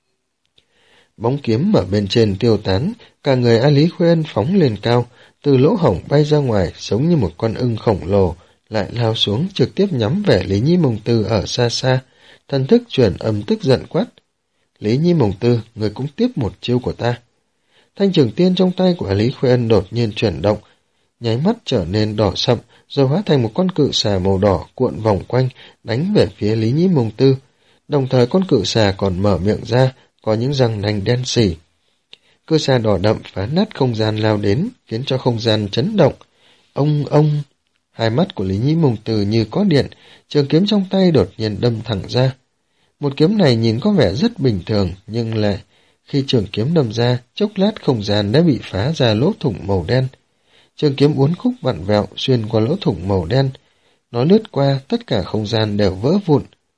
Bóng kiếm ở bên trên tiêu tán, cả người A Lý Khuê Ân phóng lên cao, từ lỗ hổng bay ra ngoài giống như một con ưng khổng lồ, lại lao xuống trực tiếp nhắm về Lý Nhĩ Mông Tư ở xa xa, thần thức truyền âm tức giận quát. Lý Nhĩ Mông Tư, người cũng tiếp một chiêu của ta. Thanh trường tiên trong tay của A Lý Khuê Ân đột nhiên chuyển động, nháy mắt trở nên đỏ sậm, rồi hóa thành một con cự xà màu đỏ cuộn vòng quanh, đánh về phía Lý Nhĩ Mông Tư. Đồng thời con cự xà còn mở miệng ra, có những răng nanh đen sì. Cự xà đỏ đậm phá nát không gian lao đến, khiến cho không gian chấn động. Ông, ông... Hai mắt của Lý Nhĩ Mông Tư như có điện, trường kiếm trong tay đột nhiên đâm thẳng ra. Một kiếm này nhìn có vẻ rất bình thường, nhưng lại khi trường kiếm đâm ra, chốc lát không gian đã bị phá ra lỗ thủng màu đen. Trường kiếm uốn khúc vặn vẹo xuyên qua lỗ thủng màu đen. Nó lướt qua, tất cả không gian đều vỡ vụn.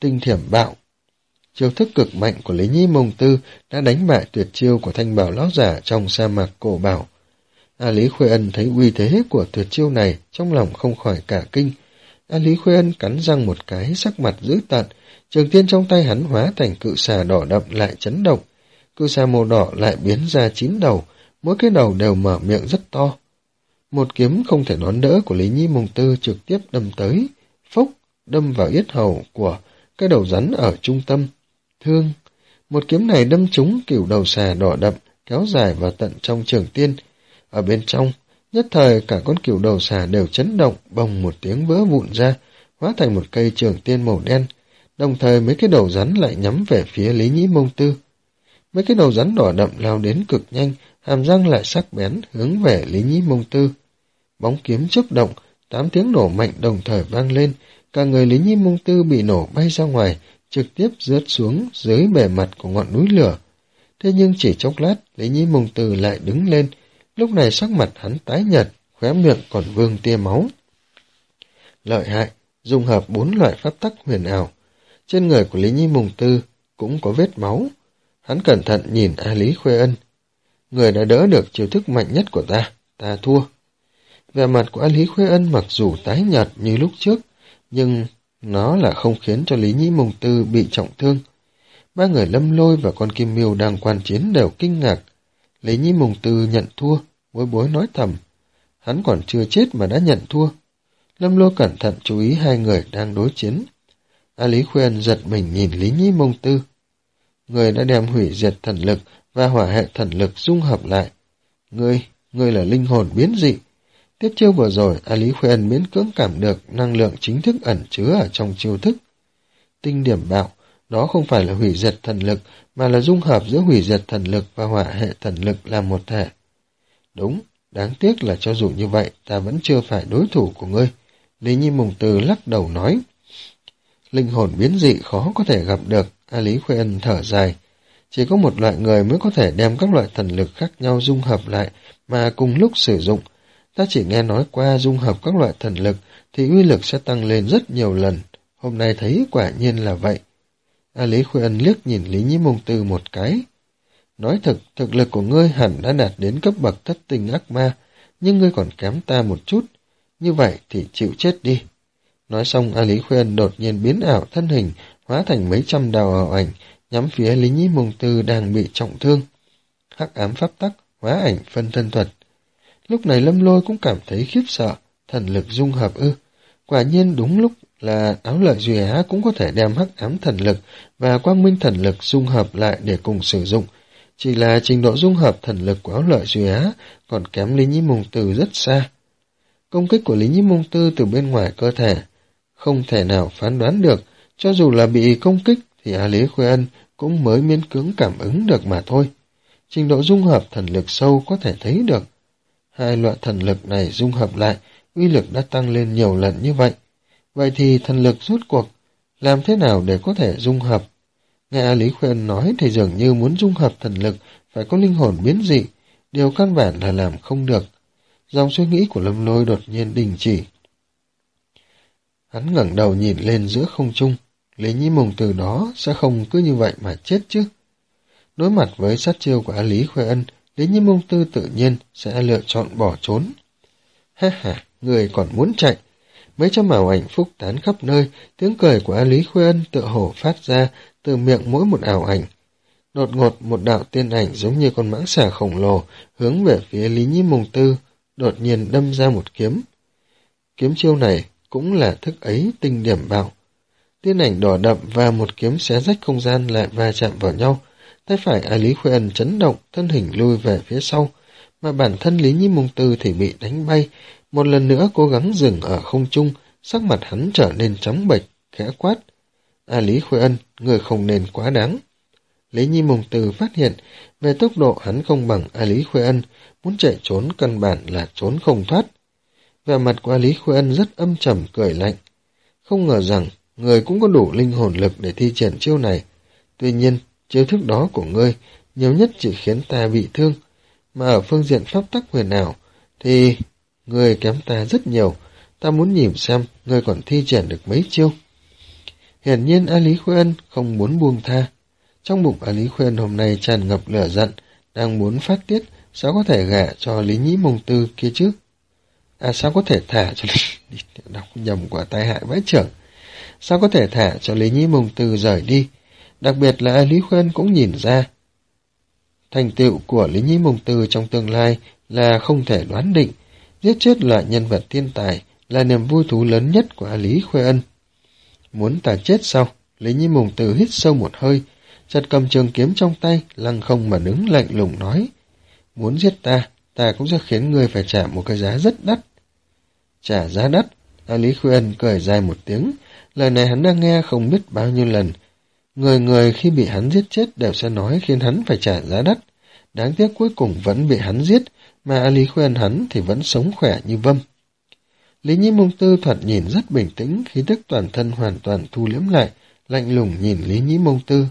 Tinh thiểm bạo. Chiêu thức cực mạnh của Lý Nhĩ Mông Tư đã đánh bại tuyệt chiêu của Thanh Bảo lão giả trong sa mạc cổ bảo. A Lý Khuê Ân thấy uy thế của tuyệt chiêu này, trong lòng không khỏi cả kinh. A Lý Khuê Ân cắn răng một cái, sắc mặt dữ tợn, trường tiên trong tay hắn hóa thành cự xà đỏ đậm lại chấn động. Cự xà màu đỏ lại biến ra chín đầu, mỗi cái đầu đều mở miệng rất to. Một kiếm không thể đón đỡ của Lý Nhĩ Mông Tư trực tiếp đâm tới, phốc, đâm vào yết hầu của cái đầu rắn ở trung tâm. Thương! Một kiếm này đâm trúng cửu đầu xà đỏ đậm, kéo dài vào tận trong trường tiên. Ở bên trong, nhất thời cả con cửu đầu xà đều chấn động, bồng một tiếng vỡ vụn ra, hóa thành một cây trường tiên màu đen. Đồng thời mấy cái đầu rắn lại nhắm về phía Lý Nhĩ Mông Tư. Mấy cái đầu rắn đỏ đậm lao đến cực nhanh, hàm răng lại sắc bén hướng về Lý Nhĩ Mông Tư. Bóng kiếm chớp động, tám tiếng nổ mạnh đồng thời vang lên, cả người Lý Nhĩ Mông Tư bị nổ bay ra ngoài, trực tiếp rớt xuống dưới bề mặt của ngọn núi lửa. Thế nhưng chỉ chốc lát, Lý Nhĩ Mông Tư lại đứng lên, lúc này sắc mặt hắn tái nhợt, khóe miệng còn vương tia máu. Lợi hại, dung hợp bốn loại pháp tắc huyền ảo. Trên người của Lý Nhĩ Mông Tư cũng có vết máu. Hắn cẩn thận nhìn A Lý Khuê Ân. Người đã đỡ được chiêu thức mạnh nhất của ta, ta thua. Vẻ mặt của A Lý Khuê Ân mặc dù tái nhợt như lúc trước, nhưng nó là không khiến cho Lý Nhĩ Mông Tư bị trọng thương. Ba người Lâm Lôi và con Kim Miêu đang quan chiến đều kinh ngạc. Lý Nhĩ Mông Tư nhận thua, bối bối nói thầm. Hắn còn chưa chết mà đã nhận thua. Lâm Lôi cẩn thận chú ý hai người đang đối chiến. A Lý Khuê Ân giật mình nhìn Lý Nhĩ Mông Tư. Người đã đem hủy diệt thần lực và hỏa hệ thần lực dung hợp lại. Ngươi, ngươi là linh hồn biến dị. Tiếp chiêu vừa rồi, A Lý Khuê Ân miễn cưỡng cảm được năng lượng chính thức ẩn chứa ở trong chiêu thức. Tinh điểm bạo, đó không phải là hủy diệt thần lực, mà là dung hợp giữa hủy diệt thần lực và hỏa hệ thần lực làm một thể. Đúng, đáng tiếc là cho dù như vậy, ta vẫn chưa phải đối thủ của ngươi. Lý Nhĩ Mông Tư lắc đầu nói. Linh hồn biến dị khó có thể gặp được, A Lý Khuê Ân thở dài. Chỉ có một loại người mới có thể đem các loại thần lực khác nhau dung hợp lại mà cùng lúc sử dụng. Ta chỉ nghe nói qua dung hợp các loại thần lực thì uy lực sẽ tăng lên rất nhiều lần. Hôm nay thấy quả nhiên là vậy. A Lý Khuê Ân liếc nhìn Lý Nhĩ Mông Tư một cái. Nói thực, thực lực của ngươi hẳn đã đạt đến cấp bậc thất tinh ác ma, nhưng ngươi còn kém ta một chút. Như vậy thì chịu chết đi. Nói xong, A Lý Khuê Ân đột nhiên biến ảo thân hình, hóa thành mấy trăm đạo ảo ảnh, nhắm phía Lý Nhĩ Mông Tư đang bị trọng thương. Hắc ám pháp tắc, hóa ảnh phân thân thuật. Lúc này Lâm Lôi cũng cảm thấy khiếp sợ, thần lực dung hợp ư. Quả nhiên đúng lúc là Áo Lợi Duy Á cũng có thể đem hắc ám thần lực và quang minh thần lực dung hợp lại để cùng sử dụng. Chỉ là trình độ dung hợp thần lực của Áo Lợi Duy Á còn kém Lý Nhĩ Mông Tư rất xa. Công kích của Lý Nhĩ Mông Tư từ bên ngoài cơ thể không thể nào phán đoán được, cho dù là bị công kích thì A Lý Khuê Ân cũng mới miễn cưỡng cảm ứng được mà thôi. Trình độ dung hợp thần lực sâu có thể thấy được. Hai loại thần lực này dung hợp lại, uy lực đã tăng lên nhiều lần như vậy. Vậy thì thần lực rốt cuộc, làm thế nào để có thể dung hợp? Nghe A Lý Khuê Ân nói thì dường như muốn dung hợp thần lực phải có linh hồn biến dị, điều căn bản là làm không được. Dòng suy nghĩ của Lâm Lôi đột nhiên đình chỉ. Hắn ngẩng đầu nhìn lên giữa không trung, Lý Nhĩ Mông từ đó sẽ không cứ như vậy mà chết chứ. Đối mặt với sát chiêu của A Lý Khuê Ân, Lý Nhĩ Mông Tư tự nhiên sẽ lựa chọn bỏ trốn. Ha ha, người còn muốn chạy. Mấy trăm ảo ảnh phúc tán khắp nơi, tiếng cười của A Lý Khuê Ân tựa hồ phát ra từ miệng mỗi một ảo ảnh. Đột ngột một đạo tiên ảnh giống như con mãng xà khổng lồ hướng về phía Lý Nhĩ Mông Tư, đột nhiên đâm ra một kiếm. Kiếm chiêu này cũng là thức ấy tinh điểm bạo. Tiên ảnh đỏ đậm và một kiếm xé rách không gian lại va chạm vào nhau. Tay phải A Lý Khuê Ân chấn động, thân hình lui về phía sau, mà bản thân Lý Nhĩ Mông Tư thì bị đánh bay. Một lần nữa cố gắng dừng ở không trung, sắc mặt hắn trở nên trắng bệch, khẽ quát. A Lý Khuê Ân, người không nên quá đáng. Lý Nhĩ Mông Tư phát hiện, về tốc độ hắn không bằng A Lý Khuê Ân, muốn chạy trốn căn bản là trốn không thoát. Vẻ mặt của A Lý Khuê Ân rất âm trầm cười lạnh. Không ngờ rằng, người cũng có đủ linh hồn lực để thi triển chiêu này. Tuy nhiên, chiêu thức đó của ngươi nhiều nhất chỉ khiến ta bị thương, mà ở phương diện pháp tắc huyền ảo thì ngươi kém ta rất nhiều. Ta muốn nhìn xem ngươi còn thi triển được mấy chiêu. Hiển nhiên A Lý Khuê Ân không muốn buông tha. Trong bụng A Lý Khuê Ân hôm nay tràn ngập lửa giận, đang muốn phát tiết, sao có thể gả cho Lý Nhĩ Mông Tư kia chứ? À sao có thể thả cho Lý... đọc nhầm quả tai hại vãi chưởng. Sao có thể thả cho Lý Nhĩ Mông Tư rời đi? Đặc biệt là A Lý Khuê Ân cũng nhìn ra. Thành tựu của Lý Nhĩ Mông Tư trong tương lai là không thể đoán định. Giết chết loại nhân vật thiên tài là niềm vui thú lớn nhất của A Lý Khuê Ân. Muốn ta chết sao? Lý Nhĩ Mông Tư hít sâu một hơi, chợt cầm trường kiếm trong tay, lăng không mà đứng lạnh lùng nói. Muốn giết ta, ta cũng sẽ khiến ngươi phải trả một cái giá rất đắt. Trả giá đắt? A Lý Khuê Ân cười dài một tiếng, lời này hắn đang nghe không biết bao nhiêu lần. Người người khi bị hắn giết chết đều sẽ nói khiến hắn phải trả giá đắt. Đáng tiếc cuối cùng vẫn bị hắn giết, mà A Lý Khuê Ân hắn thì vẫn sống khỏe như vâm. Lý Nhĩ Mông Tư thoạt nhìn rất bình tĩnh, khí tức toàn thân hoàn toàn thu liễm lại, lạnh lùng nhìn Lý Nhĩ Mông Tư.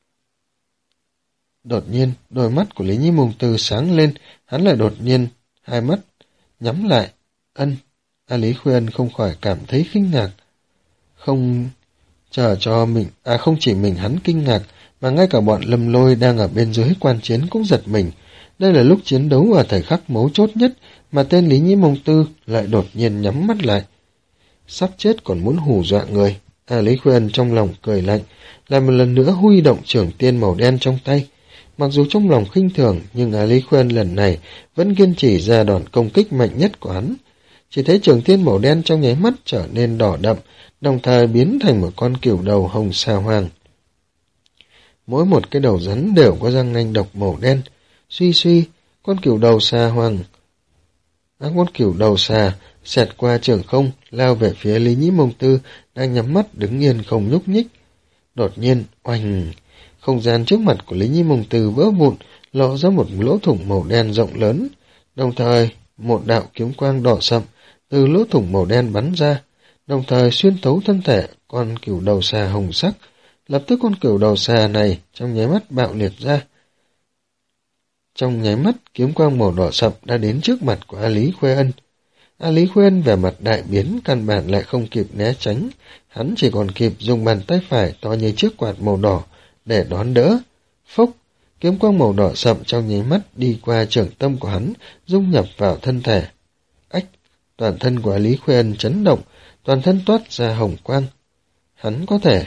Đột nhiên, đôi mắt của Lý Nhĩ Mông Tư sáng lên, hắn lại đột nhiên, hai mắt, nhắm lại. Ân, A Lý Khuê Ân không khỏi cảm thấy kinh ngạc. Không chờ cho mình, à không chỉ mình hắn kinh ngạc, mà ngay cả bọn Lâm Lôi đang ở bên dưới quan chiến cũng giật mình. Đây là lúc chiến đấu ở thời khắc mấu chốt nhất, mà tên Lý Nhĩ Mông Tư lại đột nhiên nhắm mắt lại. Sắp chết còn muốn hù dọa người. A Lý Khuê Ân trong lòng cười lạnh, lại một lần nữa huy động trường tiên màu đen trong tay. Mặc dù trong lòng khinh thường, nhưng A Lý Khuê Ân lần này vẫn kiên trì ra đòn công kích mạnh nhất của hắn. Chỉ thấy trường tiên màu đen trong nháy mắt trở nên đỏ đậm, đồng thời biến thành một con cừu đầu hồng sa hoàng. Mỗi một cái đầu rắn đều có răng nanh độc màu đen. Suy suy, con cừu đầu sa hoàng, à, con cừu đầu xà xẹt qua trường không, lao về phía Lý Nhĩ Mông Tư đang nhắm mắt đứng yên không nhúc nhích. Đột nhiên, oanh, không gian trước mặt của Lý Nhĩ Mông Tư vỡ vụn, lộ ra một lỗ thủng màu đen rộng lớn. Đồng thời, một đạo kiếm quang đỏ sậm từ lỗ thủng màu đen bắn ra, đồng thời xuyên thấu thân thể con cừu đầu xà hồng sắc. Lập tức con cừu đầu xà này trong nháy mắt bạo liệt ra. Trong nháy mắt, kiếm quang màu đỏ sậm đã đến trước mặt của A Lý Khuê Ân. A Lý Khuê Ân vẻ mặt đại biến, căn bản lại không kịp né tránh, hắn chỉ còn kịp dùng bàn tay phải to như chiếc quạt màu đỏ để đón đỡ. Phốc, kiếm quang màu đỏ sậm trong nháy mắt đi qua trưởng tâm của hắn, dung nhập vào thân thể. Ách, toàn thân của A Lý Khuê Ân chấn động, toàn thân toát ra hồng quang. Hắn có thể...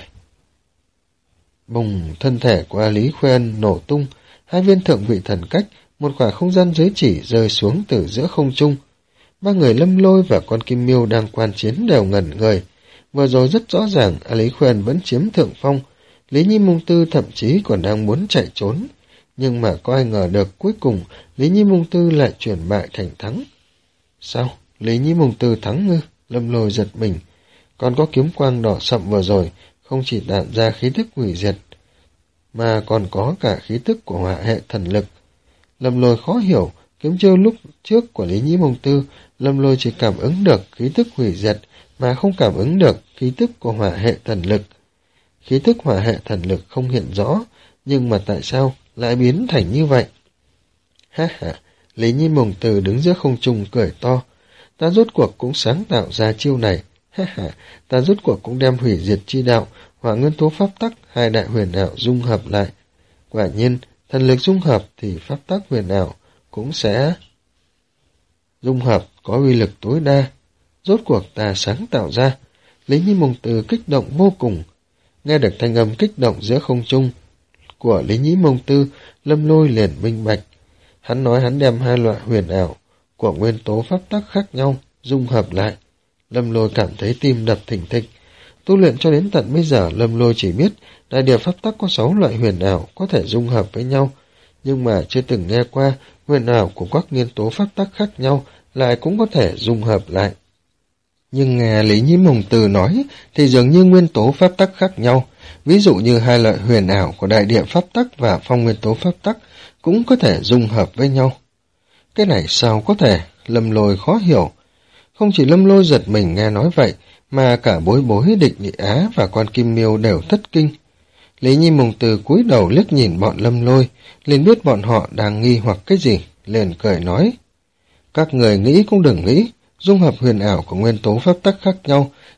Bùng, thân thể của A Lý Khuê Ân nổ tung, hai viên thượng vị thần cách, một khoảng không gian giới chỉ rơi xuống từ giữa không trung. Ba người Lâm Lôi và con Kim Miêu đang quan chiến đều ngẩn người. Vừa rồi rất rõ ràng A Lý Khuê Ân vẫn chiếm thượng phong, Lý Nhĩ Mông Tư thậm chí còn đang muốn chạy trốn. Nhưng mà có ai ngờ được cuối cùng Lý Nhĩ Mông Tư lại chuyển bại thành thắng. Sao? Lý Nhĩ Mông Tư thắng ngư? Lâm Lôi giật mình. Còn có kiếm quang đỏ sậm vừa rồi, không chỉ tạo ra khí thức hủy diệt, mà còn có cả khí tức của hỏa hệ thần lực. Lâm Lôi khó hiểu, kiếm chiêu lúc trước của Lý Nhĩ Mông Tư, Lâm Lôi chỉ cảm ứng được khí tức hủy diệt, mà không cảm ứng được khí tức của hỏa hệ thần lực. Khí tức hỏa hệ thần lực không hiện rõ, nhưng mà tại sao lại biến thành như vậy? Ha ha, Lý Nhĩ Mông Tư đứng giữa không trung cười to. Ta rốt cuộc cũng sáng tạo ra chiêu này. Ha ha, ta rốt cuộc cũng đem hủy diệt chi đạo, hỏa nguyên tố pháp tắc, hai đại huyền ảo dung hợp lại. Quả nhiên, thần lực dung hợp thì pháp tắc huyền ảo cũng sẽ dung hợp có uy lực tối đa. Rốt cuộc ta sáng tạo ra. Lý Nhĩ Mông Tư kích động vô cùng. Nghe được thanh âm kích động giữa không trung của Lý Nhĩ Mông Tư, Lâm Lôi liền minh bạch. Hắn nói hắn đem hai loại huyền ảo của nguyên tố pháp tắc khác nhau dung hợp lại. Lâm Lôi cảm thấy tim đập thình thịch. Tu luyện cho đến tận bây giờ, Lâm Lôi chỉ biết đại địa pháp tắc có sáu loại huyền ảo có thể dung hợp với nhau, nhưng mà chưa từng nghe qua huyền ảo của các nguyên tố pháp tắc khác nhau lại cũng có thể dung hợp lại. Nhưng nghe Lý Nhĩ Mông Tư nói thì dường như nguyên tố pháp tắc khác nhau, ví dụ như hai loại huyền ảo của đại địa pháp tắc và phong nguyên tố pháp tắc cũng có thể dung hợp với nhau. Cái này sao có thể? Lâm Lôi khó hiểu. Không chỉ Lâm Lôi giật mình nghe nói vậy, mà cả Bối Bối, Địch Nhị Á và con Kim Miêu đều thất kinh. Lý Nhĩ Mông Tư cúi đầu liếc nhìn bọn Lâm Lôi, liền biết bọn họ đang nghi hoặc cái gì, liền cười nói. Các người nghĩ cũng đừng nghĩ, dung hợp huyền ảo của nguyên tố pháp tắc khác nhau,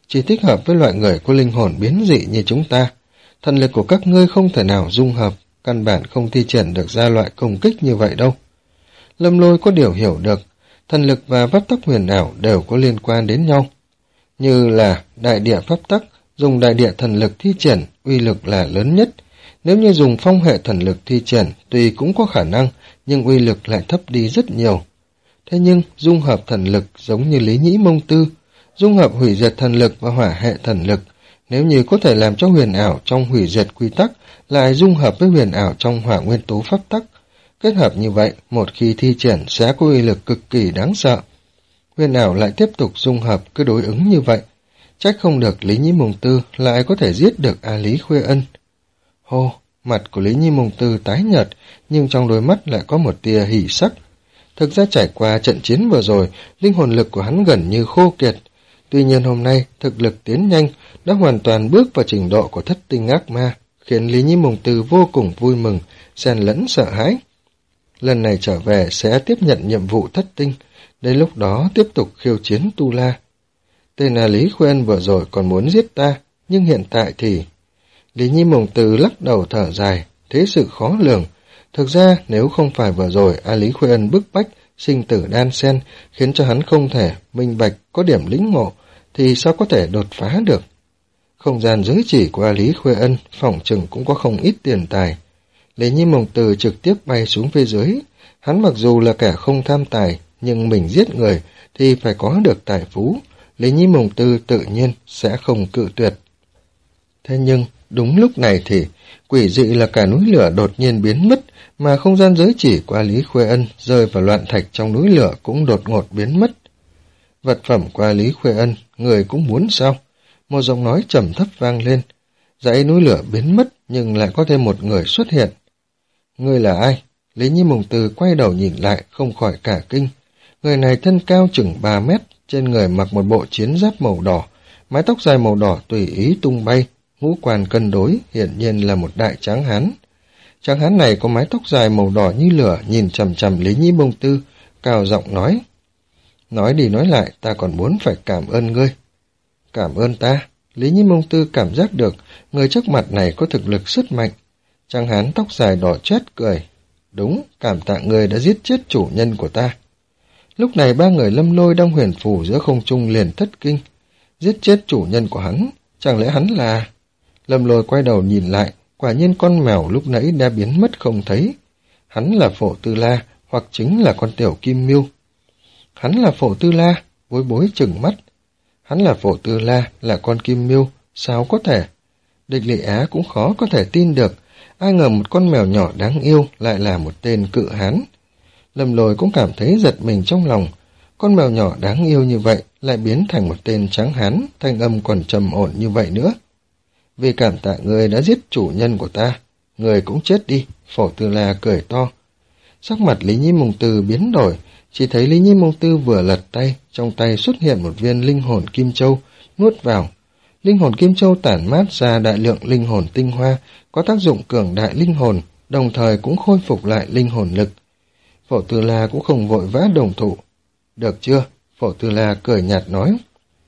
chỉ thích hợp với loại người có linh hồn biến dị như chúng ta. Thần lực của các ngươi không thể nào dung hợp, căn bản không thi triển được ra loại công kích như vậy đâu. Lâm Lôi có điều hiểu được, thần lực và pháp tắc huyền ảo đều có liên quan đến nhau. Như là đại địa pháp tắc, dùng đại địa thần lực thi triển, uy lực là lớn nhất. Nếu như dùng phong hệ thần lực thi triển, tuy cũng có khả năng, nhưng uy lực lại thấp đi rất nhiều. Thế nhưng, dung hợp thần lực giống như Lý Nhĩ Mông Tư, dung hợp hủy diệt thần lực và hỏa hệ thần lực, nếu như có thể làm cho huyền ảo trong hủy diệt quy tắc lại dung hợp với huyền ảo trong hỏa nguyên tố pháp tắc, kết hợp như vậy, một khi thi triển sẽ có uy lực cực kỳ đáng sợ. Huyền ảo lại tiếp tục dung hợp cứ đối ứng như vậy, trách không được Lý Nhĩ Mông Tư lại có thể giết được A Lý Khuê Ân. Hô, mặt của Lý Nhĩ Mông Tư tái nhợt, nhưng trong đôi mắt lại có một tia hỉ sắc. Thực ra trải qua trận chiến vừa rồi, linh hồn lực của hắn gần như khô kiệt. Tuy nhiên hôm nay, thực lực tiến nhanh, đã hoàn toàn bước vào trình độ của thất tinh ác ma, khiến Lý Nhĩ Mông Tư vô cùng vui mừng, xen lẫn sợ hãi. Lần này trở về sẽ tiếp nhận nhiệm vụ thất tinh, đến lúc đó tiếp tục khiêu chiến Tu La. Tên là Lý Khuê Ân vừa rồi còn muốn giết ta, nhưng hiện tại thì... Lý Nhĩ Mông Tư lắc đầu thở dài, thế sự khó lường. Thực ra nếu không phải vừa rồi A Lý Khuê Ân bức bách, sinh tử đan xen, khiến cho hắn không thể minh bạch có điểm lĩnh ngộ, thì sao có thể đột phá được. Không gian giới chỉ của A Lý Khuê Ân phỏng chừng cũng có không ít tiền tài. Lý Nhĩ Mông Tư trực tiếp bay xuống phía dưới. Hắn mặc dù là kẻ không tham tài, nhưng mình giết người thì phải có được tài phú. Lý Nhĩ Mông Tư tự nhiên sẽ không cự tuyệt. Thế nhưng, đúng lúc này thì, quỷ dị là cả núi lửa đột nhiên biến mất, mà không gian giới chỉ của A Lý Khuê Ân rơi vào loạn thạch trong núi lửa cũng đột ngột biến mất. Vật phẩm của A Lý Khuê Ân, người cũng muốn sao? Một giọng nói trầm thấp vang lên. Dãy núi lửa biến mất, nhưng lại có thêm một người xuất hiện. Người là ai? Lý Nhĩ Mông Tư quay đầu nhìn lại, không khỏi cả kinh. Người này thân cao chừng ba mét, trên người mặc một bộ chiến giáp màu đỏ, mái tóc dài màu đỏ tùy ý tung bay, ngũ quan cân đối, hiển nhiên là một đại tráng hán. Tráng hán này có mái tóc dài màu đỏ như lửa, nhìn chằm chằm Lý Nhĩ Mông Tư, cao giọng nói. Nói đi nói lại, ta còn muốn phải cảm ơn ngươi. Cảm ơn ta? Lý Nhĩ Mông Tư cảm giác được, người trước mặt này có thực lực rất mạnh. Tráng hán tóc dài đỏ chét cười. Đúng, cảm tạ ngươi đã giết chết chủ nhân của ta. Lúc này ba người Lâm Lôi đang huyền phù giữa không trung liền thất kinh. Giết chết chủ nhân của hắn, chẳng lẽ hắn là... Lâm Lôi quay đầu nhìn lại, quả nhiên con mèo lúc nãy đã biến mất không thấy. Hắn là Phổ Tư La, hoặc chính là con tiểu Kim Miêu. Hắn là Phổ Tư La, Bối Bối trừng mắt. Hắn là Phổ Tư La, là con Kim Miêu, sao có thể? Địch Lị Á cũng khó có thể tin được, ai ngờ một con mèo nhỏ đáng yêu lại là một tên cự hán. Lâm Lôi cũng cảm thấy giật mình trong lòng, con mèo nhỏ đáng yêu như vậy lại biến thành một tên tráng hán, thanh âm còn trầm ổn như vậy nữa. Vì cảm tạ người đã giết chủ nhân của ta, người cũng chết đi, Phổ Tư La cười to. Sắc mặt Lý Nhĩ Mông Tư biến đổi, chỉ thấy Lý Nhĩ Mông Tư vừa lật tay, trong tay xuất hiện một viên linh hồn kim châu, nuốt vào. Linh hồn kim châu tản mát ra đại lượng linh hồn tinh hoa, có tác dụng cường đại linh hồn, đồng thời cũng khôi phục lại linh hồn lực. Phổ Tư La cũng không vội vã đồng thủ. Được chưa? Phổ Tư La cười nhạt nói.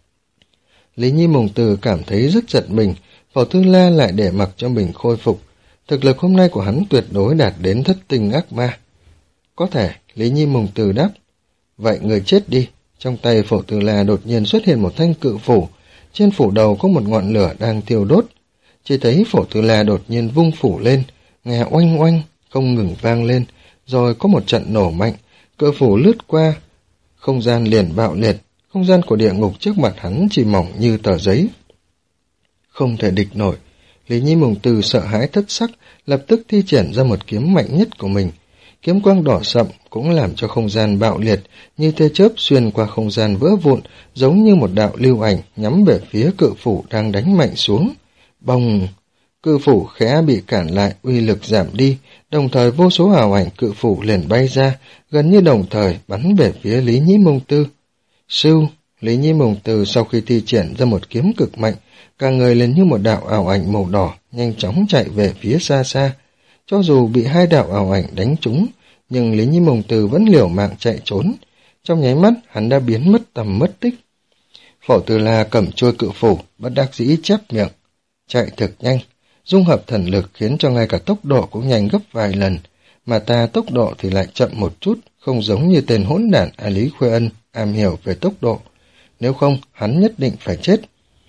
Lý Nhĩ Mông Tư cảm thấy rất giật mình, Phổ Tư La lại để mặc cho mình khôi phục. Thực lực hôm nay của hắn tuyệt đối đạt đến thất tinh ác ma. Có thể, Lý Nhĩ Mông Tư đáp. Vậy người chết đi. Trong tay Phổ Tư La đột nhiên xuất hiện một thanh cự phủ. Trên phủ đầu có một ngọn lửa đang thiêu đốt. Chỉ thấy Phổ Tư La đột nhiên vung phủ lên, nghe oanh oanh, không ngừng vang lên, rồi có một trận nổ mạnh, cự phủ lướt qua, không gian liền bạo liệt, không gian của địa ngục trước mặt hắn chỉ mỏng như tờ giấy. Không thể địch nổi, Lý Nhĩ Mông Tư sợ hãi thất sắc, lập tức thi triển ra một kiếm mạnh nhất của mình. Kiếm quang đỏ sậm cũng làm cho không gian bạo liệt, như tia chớp xuyên qua không gian vỡ vụn, giống như một đạo lưu ảnh nhắm về phía cự phủ đang đánh mạnh xuống. Bông! Cự phủ khẽ bị cản lại, uy lực giảm đi, đồng thời vô số ảo ảnh cự phủ liền bay ra, gần như đồng thời bắn về phía Lý Nhĩ Mông Tư. Sưu! Lý Nhĩ Mông Tư sau khi thi triển ra một kiếm cực mạnh, cả người lên như một đạo ảo ảnh màu đỏ, nhanh chóng chạy về phía xa xa. Cho dù bị hai đạo ảo ảnh đánh trúng, nhưng Lý Nhĩ Mông Tư vẫn liều mạng chạy trốn. Trong nháy mắt, hắn đã biến mất tầm mất tích. Phổ Tư La cầm chuôi cự phủ, bất đắc dĩ chép miệng. Chạy thực nhanh, dung hợp thần lực khiến cho ngay cả tốc độ cũng nhanh gấp vài lần, mà ta tốc độ thì lại chậm một chút, không giống như tên hỗn đản A Lý Khuê Ân am hiểu về tốc độ. Nếu không, hắn nhất định phải chết.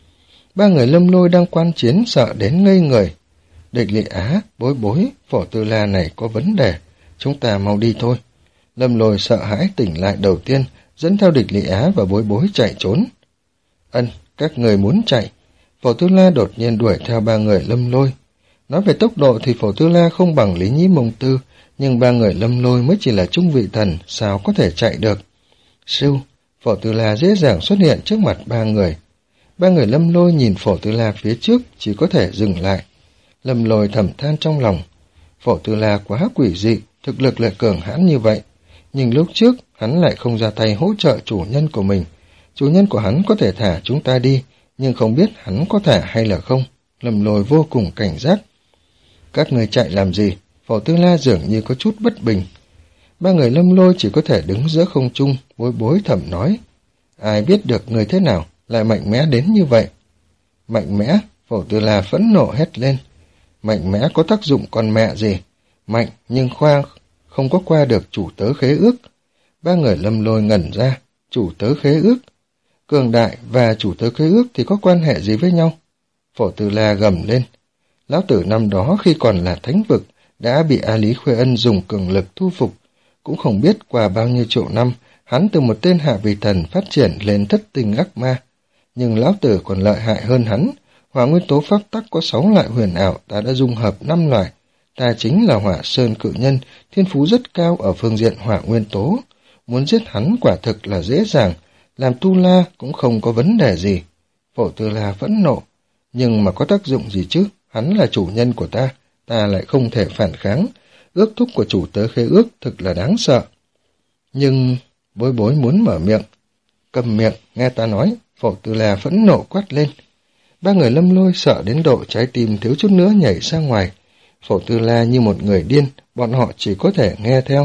Ba người Lâm Lôi đang quan chiến sợ đến ngây người. Địch Lị Á, Bối Bối, Phổ Tư La này có vấn đề, chúng ta mau đi thôi. Lâm Lôi sợ hãi tỉnh lại đầu tiên, dẫn theo Địch Lị Á và Bối Bối chạy trốn. Ân, các người muốn chạy. Phổ Tư La đột nhiên đuổi theo ba người Lâm Lôi. Nói về tốc độ thì Phổ Tư La không bằng Lý Nhĩ Mông Tư, nhưng ba người Lâm Lôi mới chỉ là trung vị thần, sao có thể chạy được. Siêu, Phổ Tư La dễ dàng xuất hiện trước mặt ba người. Ba người Lâm Lôi nhìn Phổ Tư La phía trước, chỉ có thể dừng lại. Lâm Lôi thầm than trong lòng. Phổ Tư La quá quỷ dị, thực lực lại cường hãn như vậy. Nhưng lúc trước, hắn lại không ra tay hỗ trợ chủ nhân của mình. Chủ nhân của hắn có thể thả chúng ta đi, nhưng không biết hắn có thả hay là không. Lâm Lôi vô cùng cảnh giác. Các người chạy làm gì? Phổ Tư La dường như có chút bất bình. Ba người Lâm Lôi chỉ có thể đứng giữa không trung, Bối Bối thầm nói. Ai biết được người thế nào, lại mạnh mẽ đến như vậy? Mạnh mẽ? Phổ Tư La phẫn nộ hét lên. Mạnh mẽ có tác dụng con mẹ gì? Mạnh nhưng khoa không có qua được chủ tớ khế ước. Ba người Lâm Lôi ngẩn ra. Chủ tớ khế ước? Cường đại và chủ tớ khế ước thì có quan hệ gì với nhau? Phổ Tư La gầm lên. Lão tử năm đó khi còn là thánh vực đã bị A Lý Khuê Ân dùng cường lực thu phục. Cũng không biết qua bao nhiêu triệu năm hắn từ một tên hạ vị thần phát triển lên thất tinh ác ma. Nhưng lão tử còn lợi hại hơn hắn. Hỏa nguyên tố pháp tắc có sáu loại huyền ảo, ta đã dung hợp năm loại. Ta chính là Hỏa Sơn cự nhân, thiên phú rất cao ở phương diện hỏa nguyên tố. Muốn giết hắn quả thực là dễ dàng, làm tu la cũng không có vấn đề gì. Phổ Tư La phẫn nộ. Nhưng mà có tác dụng gì chứ? Hắn là chủ nhân của ta, ta lại không thể phản kháng. Ước thúc của chủ tớ khế ước thực là đáng sợ. Nhưng Bối Bối muốn mở miệng. Cầm miệng, nghe ta nói. Phổ Tư La phẫn nộ quát lên. Ba người Lâm Lôi sợ đến độ trái tim thiếu chút nữa nhảy ra ngoài. Phổ Tư La như một người điên, bọn họ chỉ có thể nghe theo.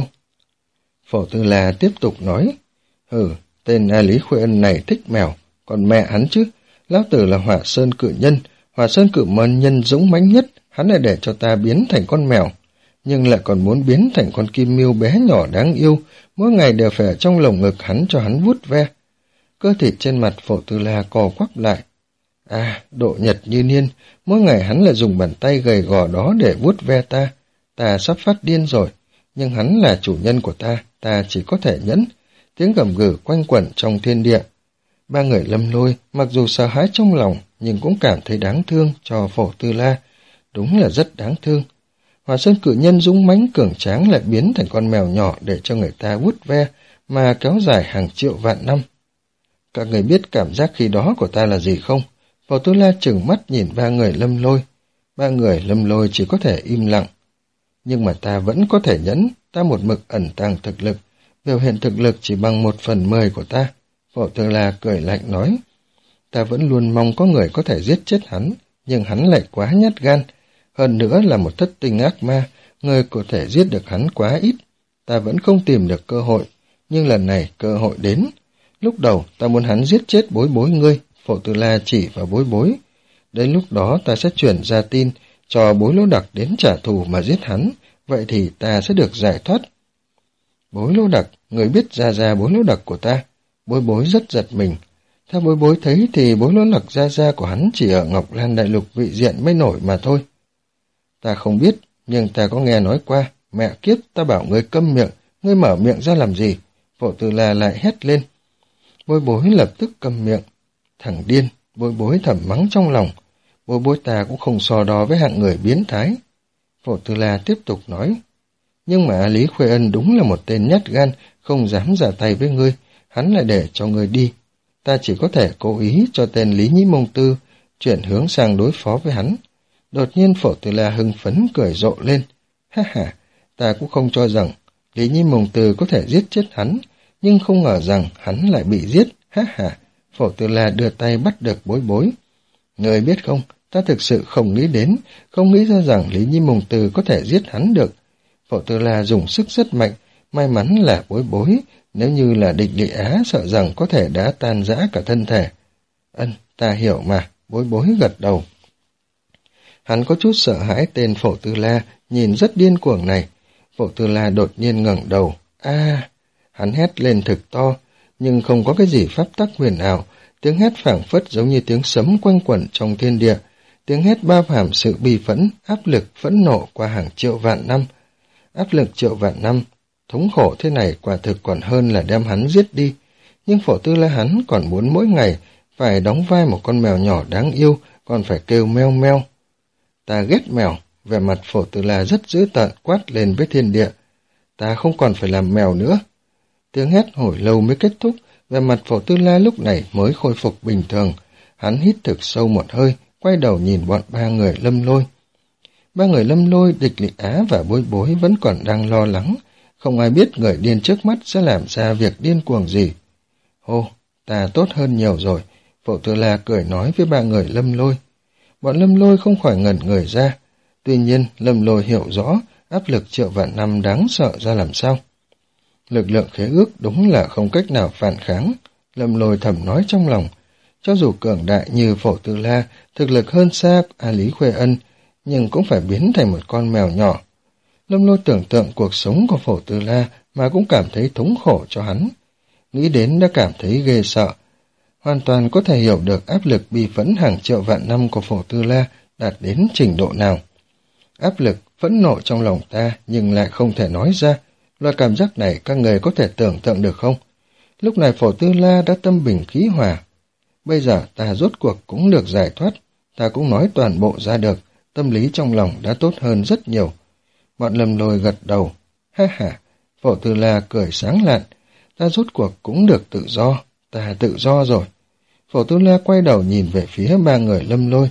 Phổ Tư La tiếp tục nói. Hừ, tên A Lý Khuê Ân này thích mèo, còn mẹ hắn chứ. Lão tử là Hỏa Sơn cự nhân, Hỏa Sơn cự mân nhân dũng mãnh nhất, hắn lại để cho ta biến thành con mèo. Nhưng lại còn muốn biến thành con kim miêu bé nhỏ đáng yêu, mỗi ngày đều phải ở trong lồng ngực hắn cho hắn vuốt ve. Cơ thịt trên mặt Phổ Tư La co quắp lại. À, Độ Nhật Như Niên, mỗi ngày hắn lại dùng bàn tay gầy gò đó để vuốt ve ta. Ta sắp phát điên rồi, nhưng hắn là chủ nhân của ta, ta chỉ có thể nhẫn. Tiếng gầm gừ quanh quẩn trong thiên địa. Ba người Lâm Lôi, mặc dù sợ hãi trong lòng, nhưng cũng cảm thấy đáng thương cho Phổ Tư La. Đúng là rất đáng thương. Hỏa Sơn cự nhân dũng mãnh cường tráng lại biến thành con mèo nhỏ để cho người ta vuốt ve, mà kéo dài hàng triệu vạn năm. Các người biết cảm giác khi đó của ta là gì không? Phổ Tư La trừng mắt nhìn ba người Lâm Lôi. Ba người Lâm Lôi chỉ có thể im lặng. Nhưng mà ta vẫn có thể nhẫn, ta một mực ẩn tàng thực lực, biểu hiện thực lực chỉ bằng một phần mười của ta. Phổ Tư La cười lạnh nói. Ta vẫn luôn mong có người có thể giết chết hắn, nhưng hắn lại quá nhát gan. Hơn nữa là một thất tinh ác ma, người có thể giết được hắn quá ít. Ta vẫn không tìm được cơ hội, nhưng lần này cơ hội đến. Lúc đầu ta muốn hắn giết chết Bối Bối ngươi, Phổ Tư La chỉ vào Bối Bối. Đến lúc đó ta sẽ chuyển ra tin cho Bối Lỗ Đặc đến trả thù mà giết hắn, vậy thì ta sẽ được giải thoát. Bối Lỗ Đặc, người biết ra ra Bối Lỗ Đặc của ta. Bối Bối rất giật mình. Theo Bối Bối thấy thì Bối Lỗ Đặc ra ra của hắn chỉ ở Ngọc Lan Đại Lục vị diện mới nổi mà thôi. Ta không biết, nhưng ta có nghe nói qua. Mẹ kiếp, ta bảo ngươi câm miệng, ngươi mở miệng ra làm gì? Phổ Tư La lại hét lên. Bối Bối lập tức câm miệng. Thằng điên, Bối Bối thầm mắng trong lòng. Bối Bối ta cũng không so đo với hạng người biến thái. Phổ Tư La tiếp tục nói. Nhưng mà Lý Khuê Ân đúng là một tên nhát gan, không dám ra tay với ngươi, hắn lại để cho ngươi đi. Ta chỉ có thể cố ý cho tên Lý Nhĩ Mông Tư chuyển hướng sang đối phó với hắn. Đột nhiên Phổ Tư La hưng phấn cười rộ lên. Ha ha, ta cũng không cho rằng Lý Nhĩ Mông Tư có thể giết chết hắn, nhưng không ngờ rằng hắn lại bị giết. Ha ha, Phổ Tư La đưa tay bắt được Bối Bối. Ngươi biết không, ta thực sự không nghĩ đến, không nghĩ ra rằng Lý Nhĩ Mông Tư có thể giết hắn được. Phổ Tư La dùng sức rất mạnh, may mắn là Bối Bối, nếu như là Địch Lị Á sợ rằng có thể đã tan rã cả thân thể. Ân, ta hiểu mà, Bối Bối gật đầu. Hắn có chút sợ hãi tên Phổ Tư La, nhìn rất điên cuồng này. Phổ Tư La đột nhiên ngẩng đầu. A! Hắn hét lên thực to, nhưng không có cái gì pháp tắc huyền ảo. Tiếng hét phảng phất giống như tiếng sấm quanh quẩn trong thiên địa. Tiếng hét bao hàm sự bi phẫn, áp lực, phẫn nộ qua hàng triệu vạn năm. Áp lực triệu vạn năm, thống khổ thế này quả thực còn hơn là đem hắn giết đi. Nhưng Phổ Tư La hắn còn muốn mỗi ngày phải đóng vai một con mèo nhỏ đáng yêu, còn phải kêu meo meo. Ta ghét mèo, vẻ mặt Phổ Tư La rất dữ tợn quát lên với thiên địa. Ta không còn phải làm mèo nữa. Tiếng hét hồi lâu mới kết thúc, vẻ mặt Phổ Tư La lúc này mới khôi phục bình thường. Hắn hít thực sâu một hơi, quay đầu nhìn bọn ba người Lâm Lôi. Ba người Lâm Lôi, Địch Lị Á và Bối Bối vẫn còn đang lo lắng. Không ai biết người điên trước mắt sẽ làm ra việc điên cuồng gì. Hô, ta tốt hơn nhiều rồi, Phổ Tư La cười nói với ba người Lâm Lôi. Bọn Lâm Lôi không khỏi ngẩn người ra. Tuy nhiên, Lâm Lôi hiểu rõ áp lực triệu vạn năm đáng sợ ra làm sao. Lực lượng khế ước đúng là không cách nào phản kháng. Lâm Lôi thầm nói trong lòng. Cho dù cường đại như Phổ Tư La, thực lực hơn xa A Lý Khuê Ân, nhưng cũng phải biến thành một con mèo nhỏ. Lâm Lôi tưởng tượng cuộc sống của Phổ Tư La mà cũng cảm thấy thống khổ cho hắn. Nghĩ đến đã cảm thấy ghê sợ. Hoàn toàn có thể hiểu được áp lực bi phẫn hàng triệu vạn năm của Phổ Tư La đạt đến trình độ nào. Áp lực, phẫn nộ trong lòng ta nhưng lại không thể nói ra. Loại cảm giác này các người có thể tưởng tượng được không? Lúc này Phổ Tư La đã tâm bình khí hòa. Bây giờ ta rốt cuộc cũng được giải thoát. Ta cũng nói toàn bộ ra được. Tâm lý trong lòng đã tốt hơn rất nhiều. Bọn Lâm Lôi gật đầu. Ha ha, Phổ Tư La cười sáng lạn. Ta rốt cuộc cũng được tự do. Ta tự do rồi. Phổ Tư La quay đầu nhìn về phía ba người Lâm Lôi.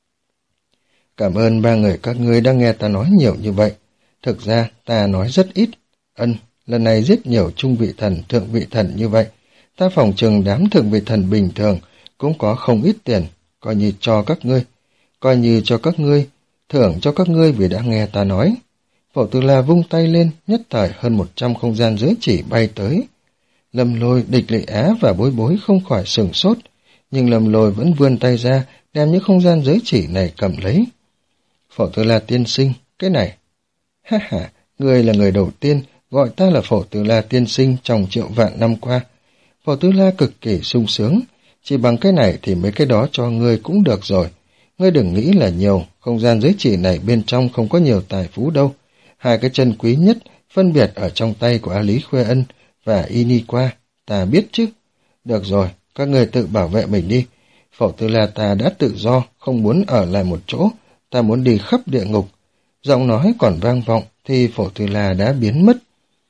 Cảm ơn ba người các ngươi đã nghe ta nói nhiều như vậy. Thực ra ta nói rất ít. Ân, lần này giết nhiều trung vị thần, thượng vị thần như vậy. Ta phòng trừng đám thượng vị thần bình thường cũng có không ít tiền, coi như cho các ngươi. Coi như cho các ngươi, thưởng cho các ngươi vì đã nghe ta nói. Phổ Tư La vung tay lên, nhất thời hơn một trăm không gian giới chỉ bay tới. Lâm Lôi, Địch Lị Á và Bối Bối không khỏi sửng sốt, nhưng Lâm Lôi vẫn vươn tay ra, đem những không gian giới chỉ này cầm lấy. Phổ Tư La tiên sinh, cái này. Ha ha, ngươi là người đầu tiên gọi ta là Phổ Tư La tiên sinh trong triệu vạn năm qua. Phổ Tư La cực kỳ sung sướng, chỉ bằng cái này thì mấy cái đó cho ngươi cũng được rồi. Ngươi đừng nghĩ là nhiều, không gian giới chỉ này bên trong không có nhiều tài phú đâu. Hai cái chân quý nhất phân biệt ở trong tay của A Lý Khuê Ân và Y Qua, ta biết chứ. Được rồi, các ngươi tự bảo vệ mình đi. Phổ Tư La ta đã tự do, không muốn ở lại một chỗ, ta muốn đi khắp địa ngục. Giọng nói còn vang vọng thì Phổ Tư La đã biến mất.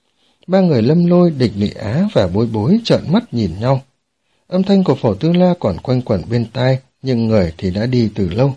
Ba người Lâm Lôi, Địch Lị Á và Bối Bối trợn mắt nhìn nhau. Âm thanh của Phổ Tư La còn quanh quẩn bên tai, nhưng người thì đã đi từ lâu.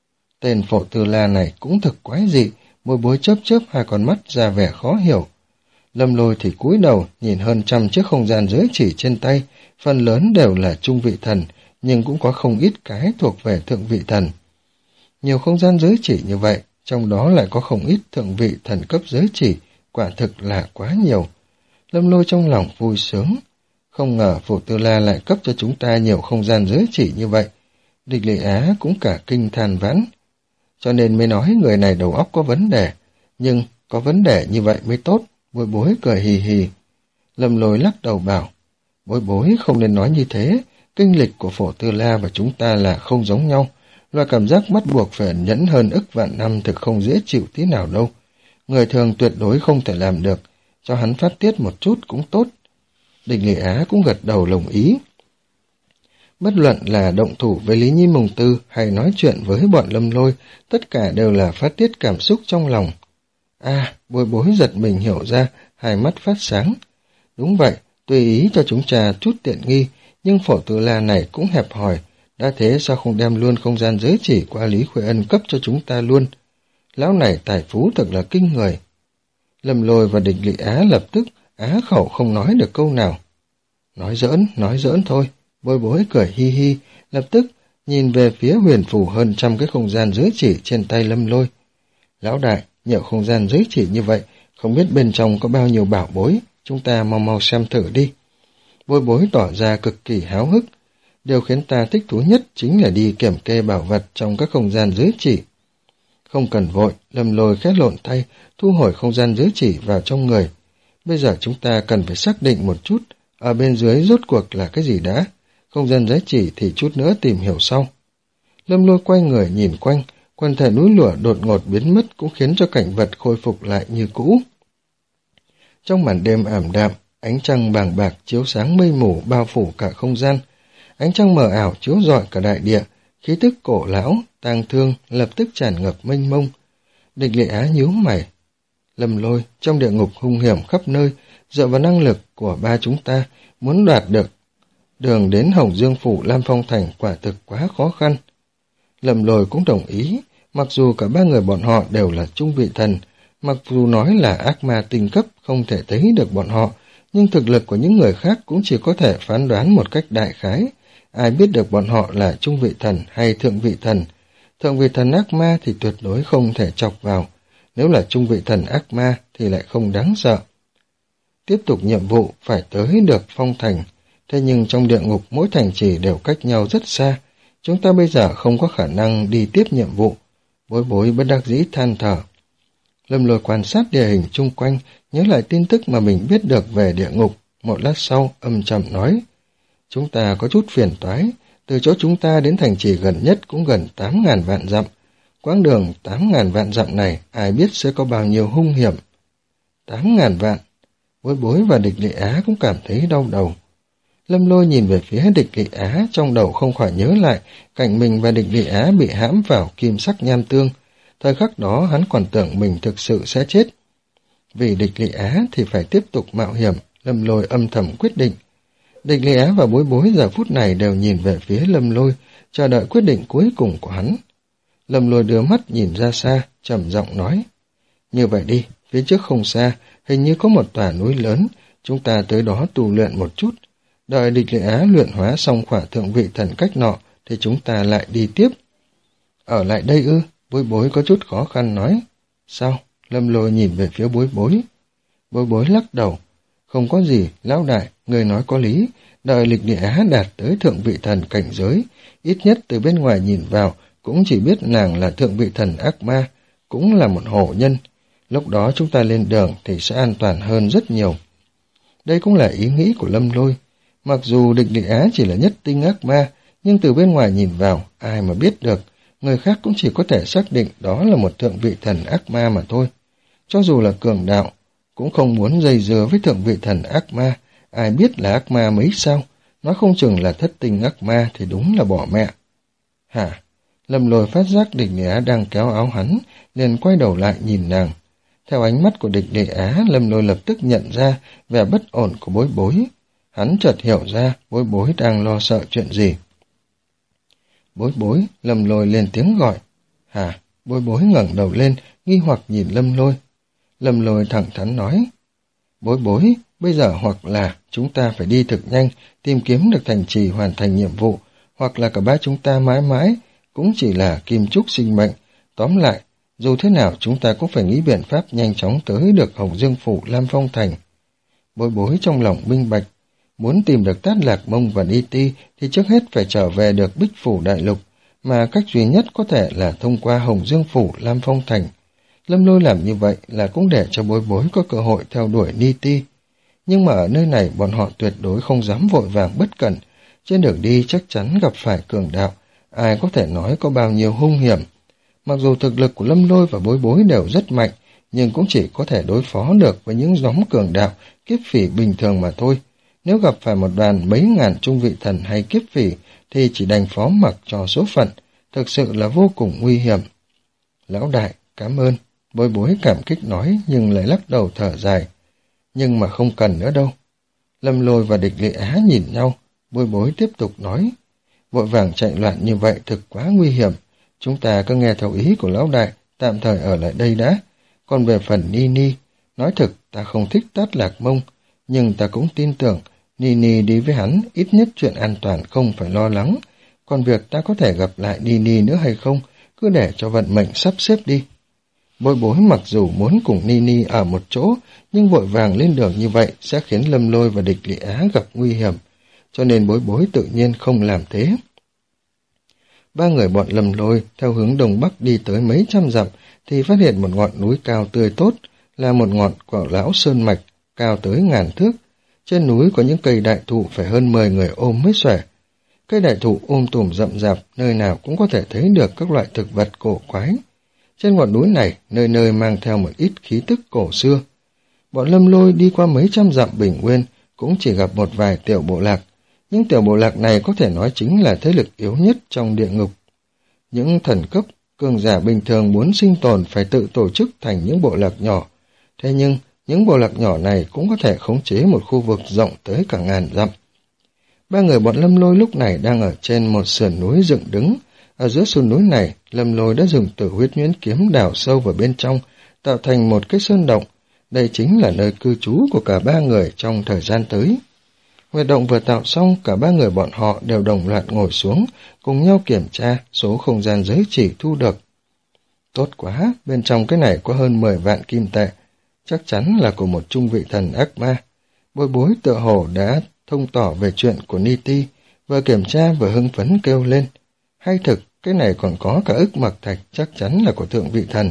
Tên Phổ Tư La này cũng thực quái dị, Bối Bối chớp chớp hai con mắt ra vẻ khó hiểu. Lâm Lôi thì cúi đầu nhìn hơn trăm chiếc không gian giới chỉ trên tay, phần lớn đều là trung vị thần, nhưng cũng có không ít cái thuộc về thượng vị thần. Nhiều không gian giới chỉ như vậy, trong đó lại có không ít thượng vị thần cấp giới chỉ, quả thực là quá nhiều. Lâm Lôi trong lòng vui sướng. Không ngờ Phổ Tư La lại cấp cho chúng ta nhiều không gian giới chỉ như vậy. Địch Lị Á cũng cả kinh than vãn. Cho nên mới nói người này đầu óc có vấn đề. Nhưng có vấn đề như vậy mới tốt. Bối Bối cười hì hì. Lâm Lôi lắc đầu bảo. Bối Bối không nên nói như thế. Kinh lịch của Phổ Tư La và chúng ta là không giống nhau. Loại cảm giác bắt buộc phải ẩn nhẫn hơn ức vạn năm thực không dễ chịu tí nào đâu. Người thường tuyệt đối không thể làm được. Cho hắn phát tiết một chút cũng tốt. Địch Lị Á cũng gật đầu đồng ý. Bất luận là động thủ với Lý Nhi Mồng Tư hay nói chuyện với bọn Lâm Lôi, tất cả đều là phát tiết cảm xúc trong lòng. À, Bối Bối giật mình hiểu ra, hai mắt phát sáng. Đúng vậy, tùy ý cho chúng ta chút tiện nghi, nhưng Phổ Tư La này cũng hẹp hòi. Đã thế sao không đem luôn không gian giới chỉ của Lý Khuê Ân cấp cho chúng ta luôn? Lão này tài phú thật là kinh người. Lâm Lôi và Địch Lị Á lập tức á khẩu không nói được câu nào. Nói giỡn, nói giỡn thôi. Bối Bối cười hi hi, lập tức nhìn về phía huyền phù hơn trăm cái không gian giới chỉ trên tay Lâm Lôi. Lão đại, nhiều không gian giới chỉ như vậy, không biết bên trong có bao nhiêu bảo bối, chúng ta mau mau xem thử đi. Bối Bối tỏ ra cực kỳ háo hức. Điều khiến ta thích thú nhất chính là đi kiểm kê bảo vật trong các không gian giới chỉ. Không cần vội, Lâm Lôi khẽ lộn tay, thu hồi không gian giới chỉ vào trong người. Bây giờ chúng ta cần phải xác định một chút, ở bên dưới rốt cuộc là cái gì đã. Không gian giới chỉ thì chút nữa tìm hiểu sau. Lâm Lôi quay người nhìn quanh, quần thể núi lửa đột ngột biến mất cũng khiến cho cảnh vật khôi phục lại như cũ. Trong màn đêm ảm đạm, ánh trăng bàng bạc chiếu sáng mây mù bao phủ cả không gian. Ánh trăng mờ ảo chiếu rọi cả đại địa, khí tức cổ lão, tang thương lập tức tràn ngập mênh mông. Địch Lệ Á nhíu mày. Lâm Lôi, trong địa ngục hung hiểm khắp nơi, dựa vào năng lực của ba chúng ta, muốn đoạt được đường đến Hồng Dương Phủ Lam Phong Thành quả thực quá khó khăn. Lâm Lôi cũng đồng ý, mặc dù cả ba người bọn họ đều là trung vị thần, mặc dù nói là ác ma tinh cấp không thể thấy được bọn họ, nhưng thực lực của những người khác cũng chỉ có thể phán đoán một cách đại khái. Ai biết được bọn họ là trung vị thần hay thượng vị thần. Thượng vị thần ác ma thì tuyệt đối không thể chọc vào, nếu là trung vị thần ác ma thì lại không đáng sợ. Tiếp tục nhiệm vụ phải tới được Phong Thành, thế nhưng trong địa ngục mỗi thành trì đều cách nhau rất xa, chúng ta bây giờ không có khả năng đi tiếp nhiệm vụ. Bối Bối bất đắc dĩ than thở. Lâm Lôi quan sát địa hình chung quanh, nhớ lại tin tức mà mình biết được về địa ngục, một lát sau âm trầm nói. Chúng ta có chút phiền toái, từ chỗ chúng ta đến thành trì gần nhất cũng gần tám ngàn vạn dặm. Quãng đường tám ngàn vạn dặm này ai biết sẽ có bao nhiêu hung hiểm. tám ngàn vạn, Bối Bối và Địch Lệ Á cũng cảm thấy đau đầu. Lâm Lôi nhìn về phía Địch Lệ Á, trong đầu không khỏi nhớ lại cảnh mình và Địch Lệ Á bị hãm vào kim sắc nham tương. Thời khắc đó hắn còn tưởng mình thực sự sẽ chết. Vì Địch Lệ Á thì phải tiếp tục mạo hiểm, Lâm Lôi âm thầm quyết định. Địch Lệ Á và Bối Bối giờ phút này đều nhìn về phía Lâm Lôi, chờ đợi quyết định cuối cùng của hắn. Lâm Lôi đưa mắt nhìn ra xa, trầm giọng nói. Như vậy đi, phía trước không xa, hình như có một tòa núi lớn, chúng ta tới đó tu luyện một chút. Đợi Địch Lệ Á luyện hóa xong khỏa thượng vị thần cách nọ, thì chúng ta lại đi tiếp. Ở lại đây ư? Bối Bối có chút khó khăn nói. Sao? Lâm Lôi nhìn về phía Bối Bối. Bối Bối lắc đầu. Không có gì, lão đại, người nói có lý. Đợi Địch Lệ Á đạt tới thượng vị thần cảnh giới, ít nhất từ bên ngoài nhìn vào, cũng chỉ biết nàng là thượng vị thần ác ma, cũng là một hổ nhân. Lúc đó chúng ta lên đường thì sẽ an toàn hơn rất nhiều. Đây cũng là ý nghĩ của Lâm Lôi. Mặc dù Địch Lệ Á chỉ là nhất tinh ác ma, nhưng từ bên ngoài nhìn vào, ai mà biết được, người khác cũng chỉ có thể xác định đó là một thượng vị thần ác ma mà thôi. Cho dù là cường đạo, cũng không muốn dây dưa với thượng vị thần ác ma, ai biết là ác ma mấy sao, nói không chừng là thất tinh ác ma thì đúng là bỏ mẹ. Hả? Lâm Lôi phát giác Địch Lệ Á đang kéo áo hắn, liền quay đầu lại nhìn nàng. Theo ánh mắt của Địch Lệ Á, Lâm Lôi lập tức nhận ra vẻ bất ổn của Bối Bối. Hắn chợt hiểu ra Bối Bối đang lo sợ chuyện gì. Bối Bối, Lâm Lôi lên tiếng gọi. Hả? Bối Bối ngẩng đầu lên, nghi hoặc nhìn Lâm Lôi. Lâm Lôi thẳng thắn nói. Bối Bối, bây giờ hoặc là chúng ta phải đi thực nhanh, tìm kiếm được thành trì hoàn thành nhiệm vụ, hoặc là cả ba chúng ta mãi mãi, cũng chỉ là kim trúc sinh mệnh. Tóm lại, dù thế nào chúng ta cũng phải nghĩ biện pháp nhanh chóng tới được Hồng Dương Phủ Lam Phong Thành. Bối Bối trong lòng minh bạch, muốn tìm được Tát Lạc Mông và Ni Ti thì trước hết phải trở về được Bích Phủ Đại Lục, mà cách duy nhất có thể là thông qua Hồng Dương Phủ Lam Phong Thành. Lâm Lôi làm như vậy là cũng để cho Bối Bối có cơ hội theo đuổi Ni Ti. Nhưng mà ở nơi này bọn họ tuyệt đối không dám vội vàng bất cẩn, trên đường đi chắc chắn gặp phải cường đạo, ai có thể nói có bao nhiêu hung hiểm. Mặc dù thực lực của Lâm Lôi và Bối Bối đều rất mạnh, nhưng cũng chỉ có thể đối phó được với những nhóm cường đạo, kiếp phỉ bình thường mà thôi. Nếu gặp phải một đoàn mấy ngàn trung vị thần hay kiếp phỉ, thì chỉ đành phó mặc cho số phận, thực sự là vô cùng nguy hiểm. Lão đại, cảm ơn. Bối Bối cảm kích nói nhưng lại lắc đầu thở dài. Nhưng mà không cần nữa đâu. Lâm Lôi và Địch Lệ Á nhìn nhau, Bối Bối tiếp tục nói. Vội vàng chạy loạn như vậy thực quá nguy hiểm. Chúng ta cứ nghe theo ý của lão đại, tạm thời ở lại đây đã. Còn về phần Ni Ni, nói thực ta không thích Tát Lạc Mông, nhưng ta cũng tin tưởng Ni Ni đi với hắn, ít nhất chuyện an toàn không phải lo lắng. Còn việc ta có thể gặp lại Ni Ni nữa hay không, cứ để cho vận mệnh sắp xếp đi. Bối Bối mặc dù muốn cùng Ni Ni ở một chỗ, nhưng vội vàng lên đường như vậy sẽ khiến Lâm Lôi và Địch Lệ Á gặp nguy hiểm. cho nên Bối Bối tự nhiên không làm thế. Ba người bọn Lâm Lôi theo hướng đông bắc đi tới mấy trăm dặm thì phát hiện một ngọn núi cao tươi tốt, là một ngọn của lão sơn mạch, cao tới ngàn thước. Trên núi có những cây đại thụ phải hơn mười người ôm mới xuể. Cây đại thụ ôm tùm rậm rạp, nơi nào cũng có thể thấy được các loại thực vật cổ quái. Trên ngọn núi này, nơi nơi mang theo một ít khí tức cổ xưa. Bọn Lâm Lôi đi qua mấy trăm dặm bình nguyên, cũng chỉ gặp một vài tiểu bộ lạc. Những tiểu bộ lạc này có thể nói chính là thế lực yếu nhất trong địa ngục. Những thần cấp, cường giả bình thường muốn sinh tồn phải tự tổ chức thành những bộ lạc nhỏ. Thế nhưng, những bộ lạc nhỏ này cũng có thể khống chế một khu vực rộng tới cả ngàn dặm. Ba người bọn Lâm Lôi lúc này đang ở trên một sườn núi dựng đứng. Ở giữa sườn núi này, Lâm Lôi đã dùng Tử Huyết Nhuyễn kiếm đào sâu vào bên trong, tạo thành một cái sơn động. Đây chính là nơi cư trú của cả ba người trong thời gian tới. Huyệt động vừa tạo xong, cả ba người bọn họ đều đồng loạt ngồi xuống, cùng nhau kiểm tra số không gian giới chỉ thu được. Tốt quá, bên trong cái này có hơn mười vạn kim tệ, chắc chắn là của một trung vị thần ác ma. Bối Bối tựa hồ đã thông tỏ về chuyện của Niti, vừa kiểm tra vừa hưng phấn kêu lên. Hay thực, cái này còn có cả ức mặc thạch, chắc chắn là của thượng vị thần.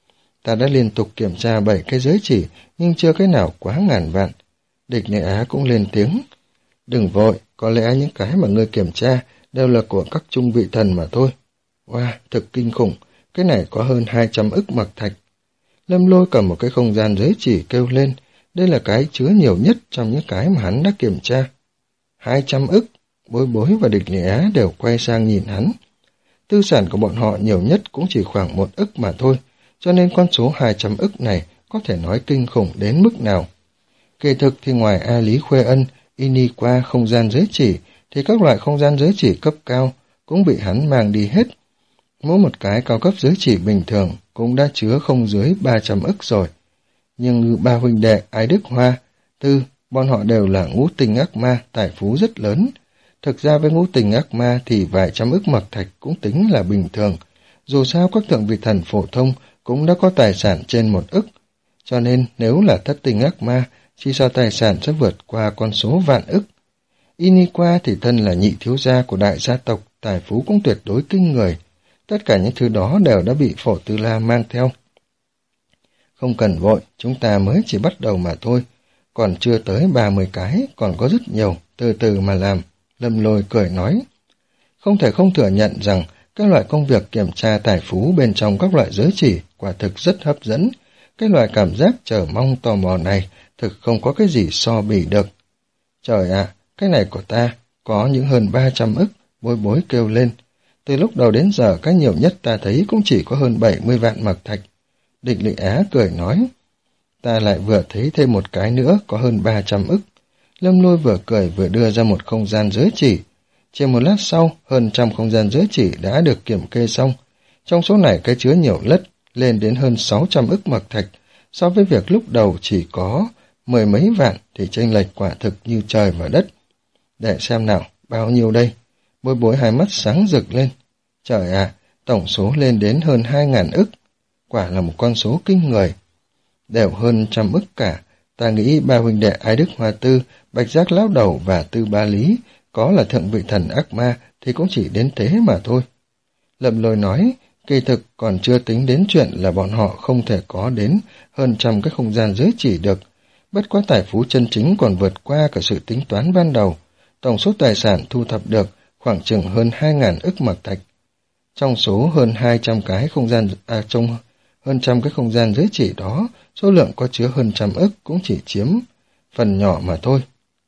Ta đã liên tục kiểm tra bảy cái giới chỉ, nhưng chưa cái nào quá ngàn vạn. Địch Nghệ Á cũng lên tiếng. Đừng vội, có lẽ những cái mà ngươi kiểm tra đều là của các trung vị thần mà thôi. Wow, thực kinh khủng, cái này có hơn hai trăm ức mặc thạch. Lâm Lôi cầm một cái không gian giới chỉ kêu lên, đây là cái chứa nhiều nhất trong những cái mà hắn đã kiểm tra. hai trăm ức, Bối Bối và Địch Nghệ Á đều quay sang nhìn hắn. Tư sản của bọn họ nhiều nhất cũng chỉ khoảng một ức mà thôi, cho nên con số hai trăm ức này có thể nói kinh khủng đến mức nào. Kỳ thực thì ngoài A Lý Khuê Ân, Ini qua không gian giới chỉ, thì các loại không gian giới chỉ cấp cao cũng bị hắn mang đi hết. Mỗi một cái cao cấp giới chỉ bình thường cũng đã chứa không dưới ba trăm ức rồi. Nhưng ba huynh đệ Ái Đức Hoa, Tư, bọn họ đều là ngũ tinh ác ma, tài phú rất lớn. Thực ra với ngũ tinh ác ma thì vài trăm ức mặc thạch cũng tính là bình thường. Dù sao các thượng vị thần phổ thông cũng đã có tài sản trên một ức. Cho nên nếu là thất tinh ác ma, chỉ sợ tài sản sẽ vượt qua con số vạn ức. Iniqua thì thân là nhị thiếu gia của đại gia tộc, tài phú cũng tuyệt đối kinh người. Tất cả những thứ đó đều đã bị Phổ Tư La mang theo. Không cần vội, chúng ta mới chỉ bắt đầu mà thôi. Còn chưa tới ba mươi cái, còn có rất nhiều, từ từ mà làm. Lâm Lôi cười nói. Không thể không thừa nhận rằng các loại công việc kiểm tra tài phú bên trong các loại giới chỉ quả thực rất hấp dẫn. Cái loại cảm giác chờ mong tò mò này thực không có cái gì so bì được. Trời ạ, cái này của ta có những hơn ba trăm ức, Bối Bối kêu lên. Từ lúc đầu đến giờ cái nhiều nhất ta thấy cũng chỉ có hơn bảy mươi vạn mặc thạch. Địch Lị Á cười nói. Ta lại vừa thấy thêm một cái nữa có hơn ba trăm ức. Lâm Lôi vừa cười vừa đưa ra một không gian giới chỉ. Chỉ một lát sau, hơn trăm không gian giới chỉ đã được kiểm kê xong. Trong số này cái chứa nhiều lất, lên đến hơn sáu trăm ức mặc thạch. So với việc lúc đầu chỉ có mười mấy vạn thì chênh lệch quả thực như trời và đất. Để xem nào, bao nhiêu đây? Bối Bối hai mắt sáng rực lên. Trời ạ, tổng số lên đến hơn hai ngàn ức. Quả là một con số kinh người. Đều hơn trăm ức cả. Ta nghĩ ba huynh đệ Ái Đức Hoa Tư, Bạch Giác Lão Đầu và Tư Ba Lý có là thượng vị thần ác ma thì cũng chỉ đến thế mà thôi. Lâm Lôi nói, kỳ thực còn chưa tính đến chuyện là bọn họ không thể có đến hơn trăm cái không gian giới chỉ được. Bất quá tài phú chân chính còn vượt qua cả sự tính toán ban đầu. Tổng số tài sản thu thập được khoảng chừng hơn hai ngàn ức mặc thạch. Trong số hơn hai trăm cái không gian, à trong hơn trăm cái không gian giới chỉ đó, số lượng có chứa hơn trăm ức cũng chỉ chiếm phần nhỏ mà thôi.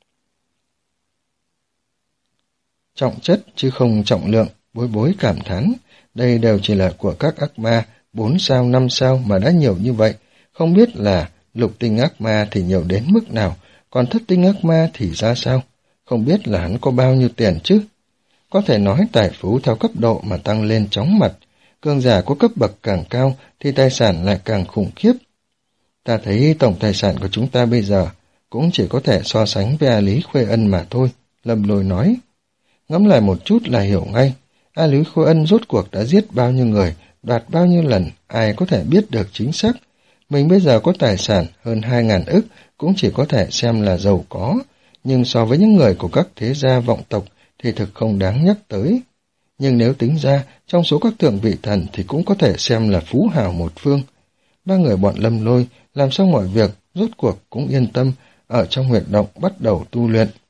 Trọng chất chứ không trọng lượng, Bối Bối cảm thán, đây đều chỉ là của các ác ma, bốn sao, năm sao mà đã nhiều như vậy, không biết là lục tinh ác ma thì nhiều đến mức nào, còn thất tinh ác ma thì ra sao, không biết là hắn có bao nhiêu tiền chứ. Có thể nói tài phú theo cấp độ mà tăng lên chóng mặt, cường giả có cấp bậc càng cao thì tài sản lại càng khủng khiếp. Ta thấy tổng tài sản của chúng ta bây giờ cũng chỉ có thể so sánh với A Lý Khuê Ân mà thôi, Lâm Lôi nói. Ngẫm lại một chút là hiểu ngay, A Lý Khuê Ân rốt cuộc đã giết bao nhiêu người, đoạt bao nhiêu lần, ai có thể biết được chính xác. Mình bây giờ có tài sản hơn hai ngàn ức cũng chỉ có thể xem là giàu có, nhưng so với những người của các thế gia vọng tộc thì thực không đáng nhắc tới. Nhưng nếu tính ra, trong số các thượng vị thần thì cũng có thể xem là phú hào một phương. Ba người bọn Lâm Lôi làm xong mọi việc, rốt cuộc cũng yên tâm, ở trong huyệt động bắt đầu tu luyện.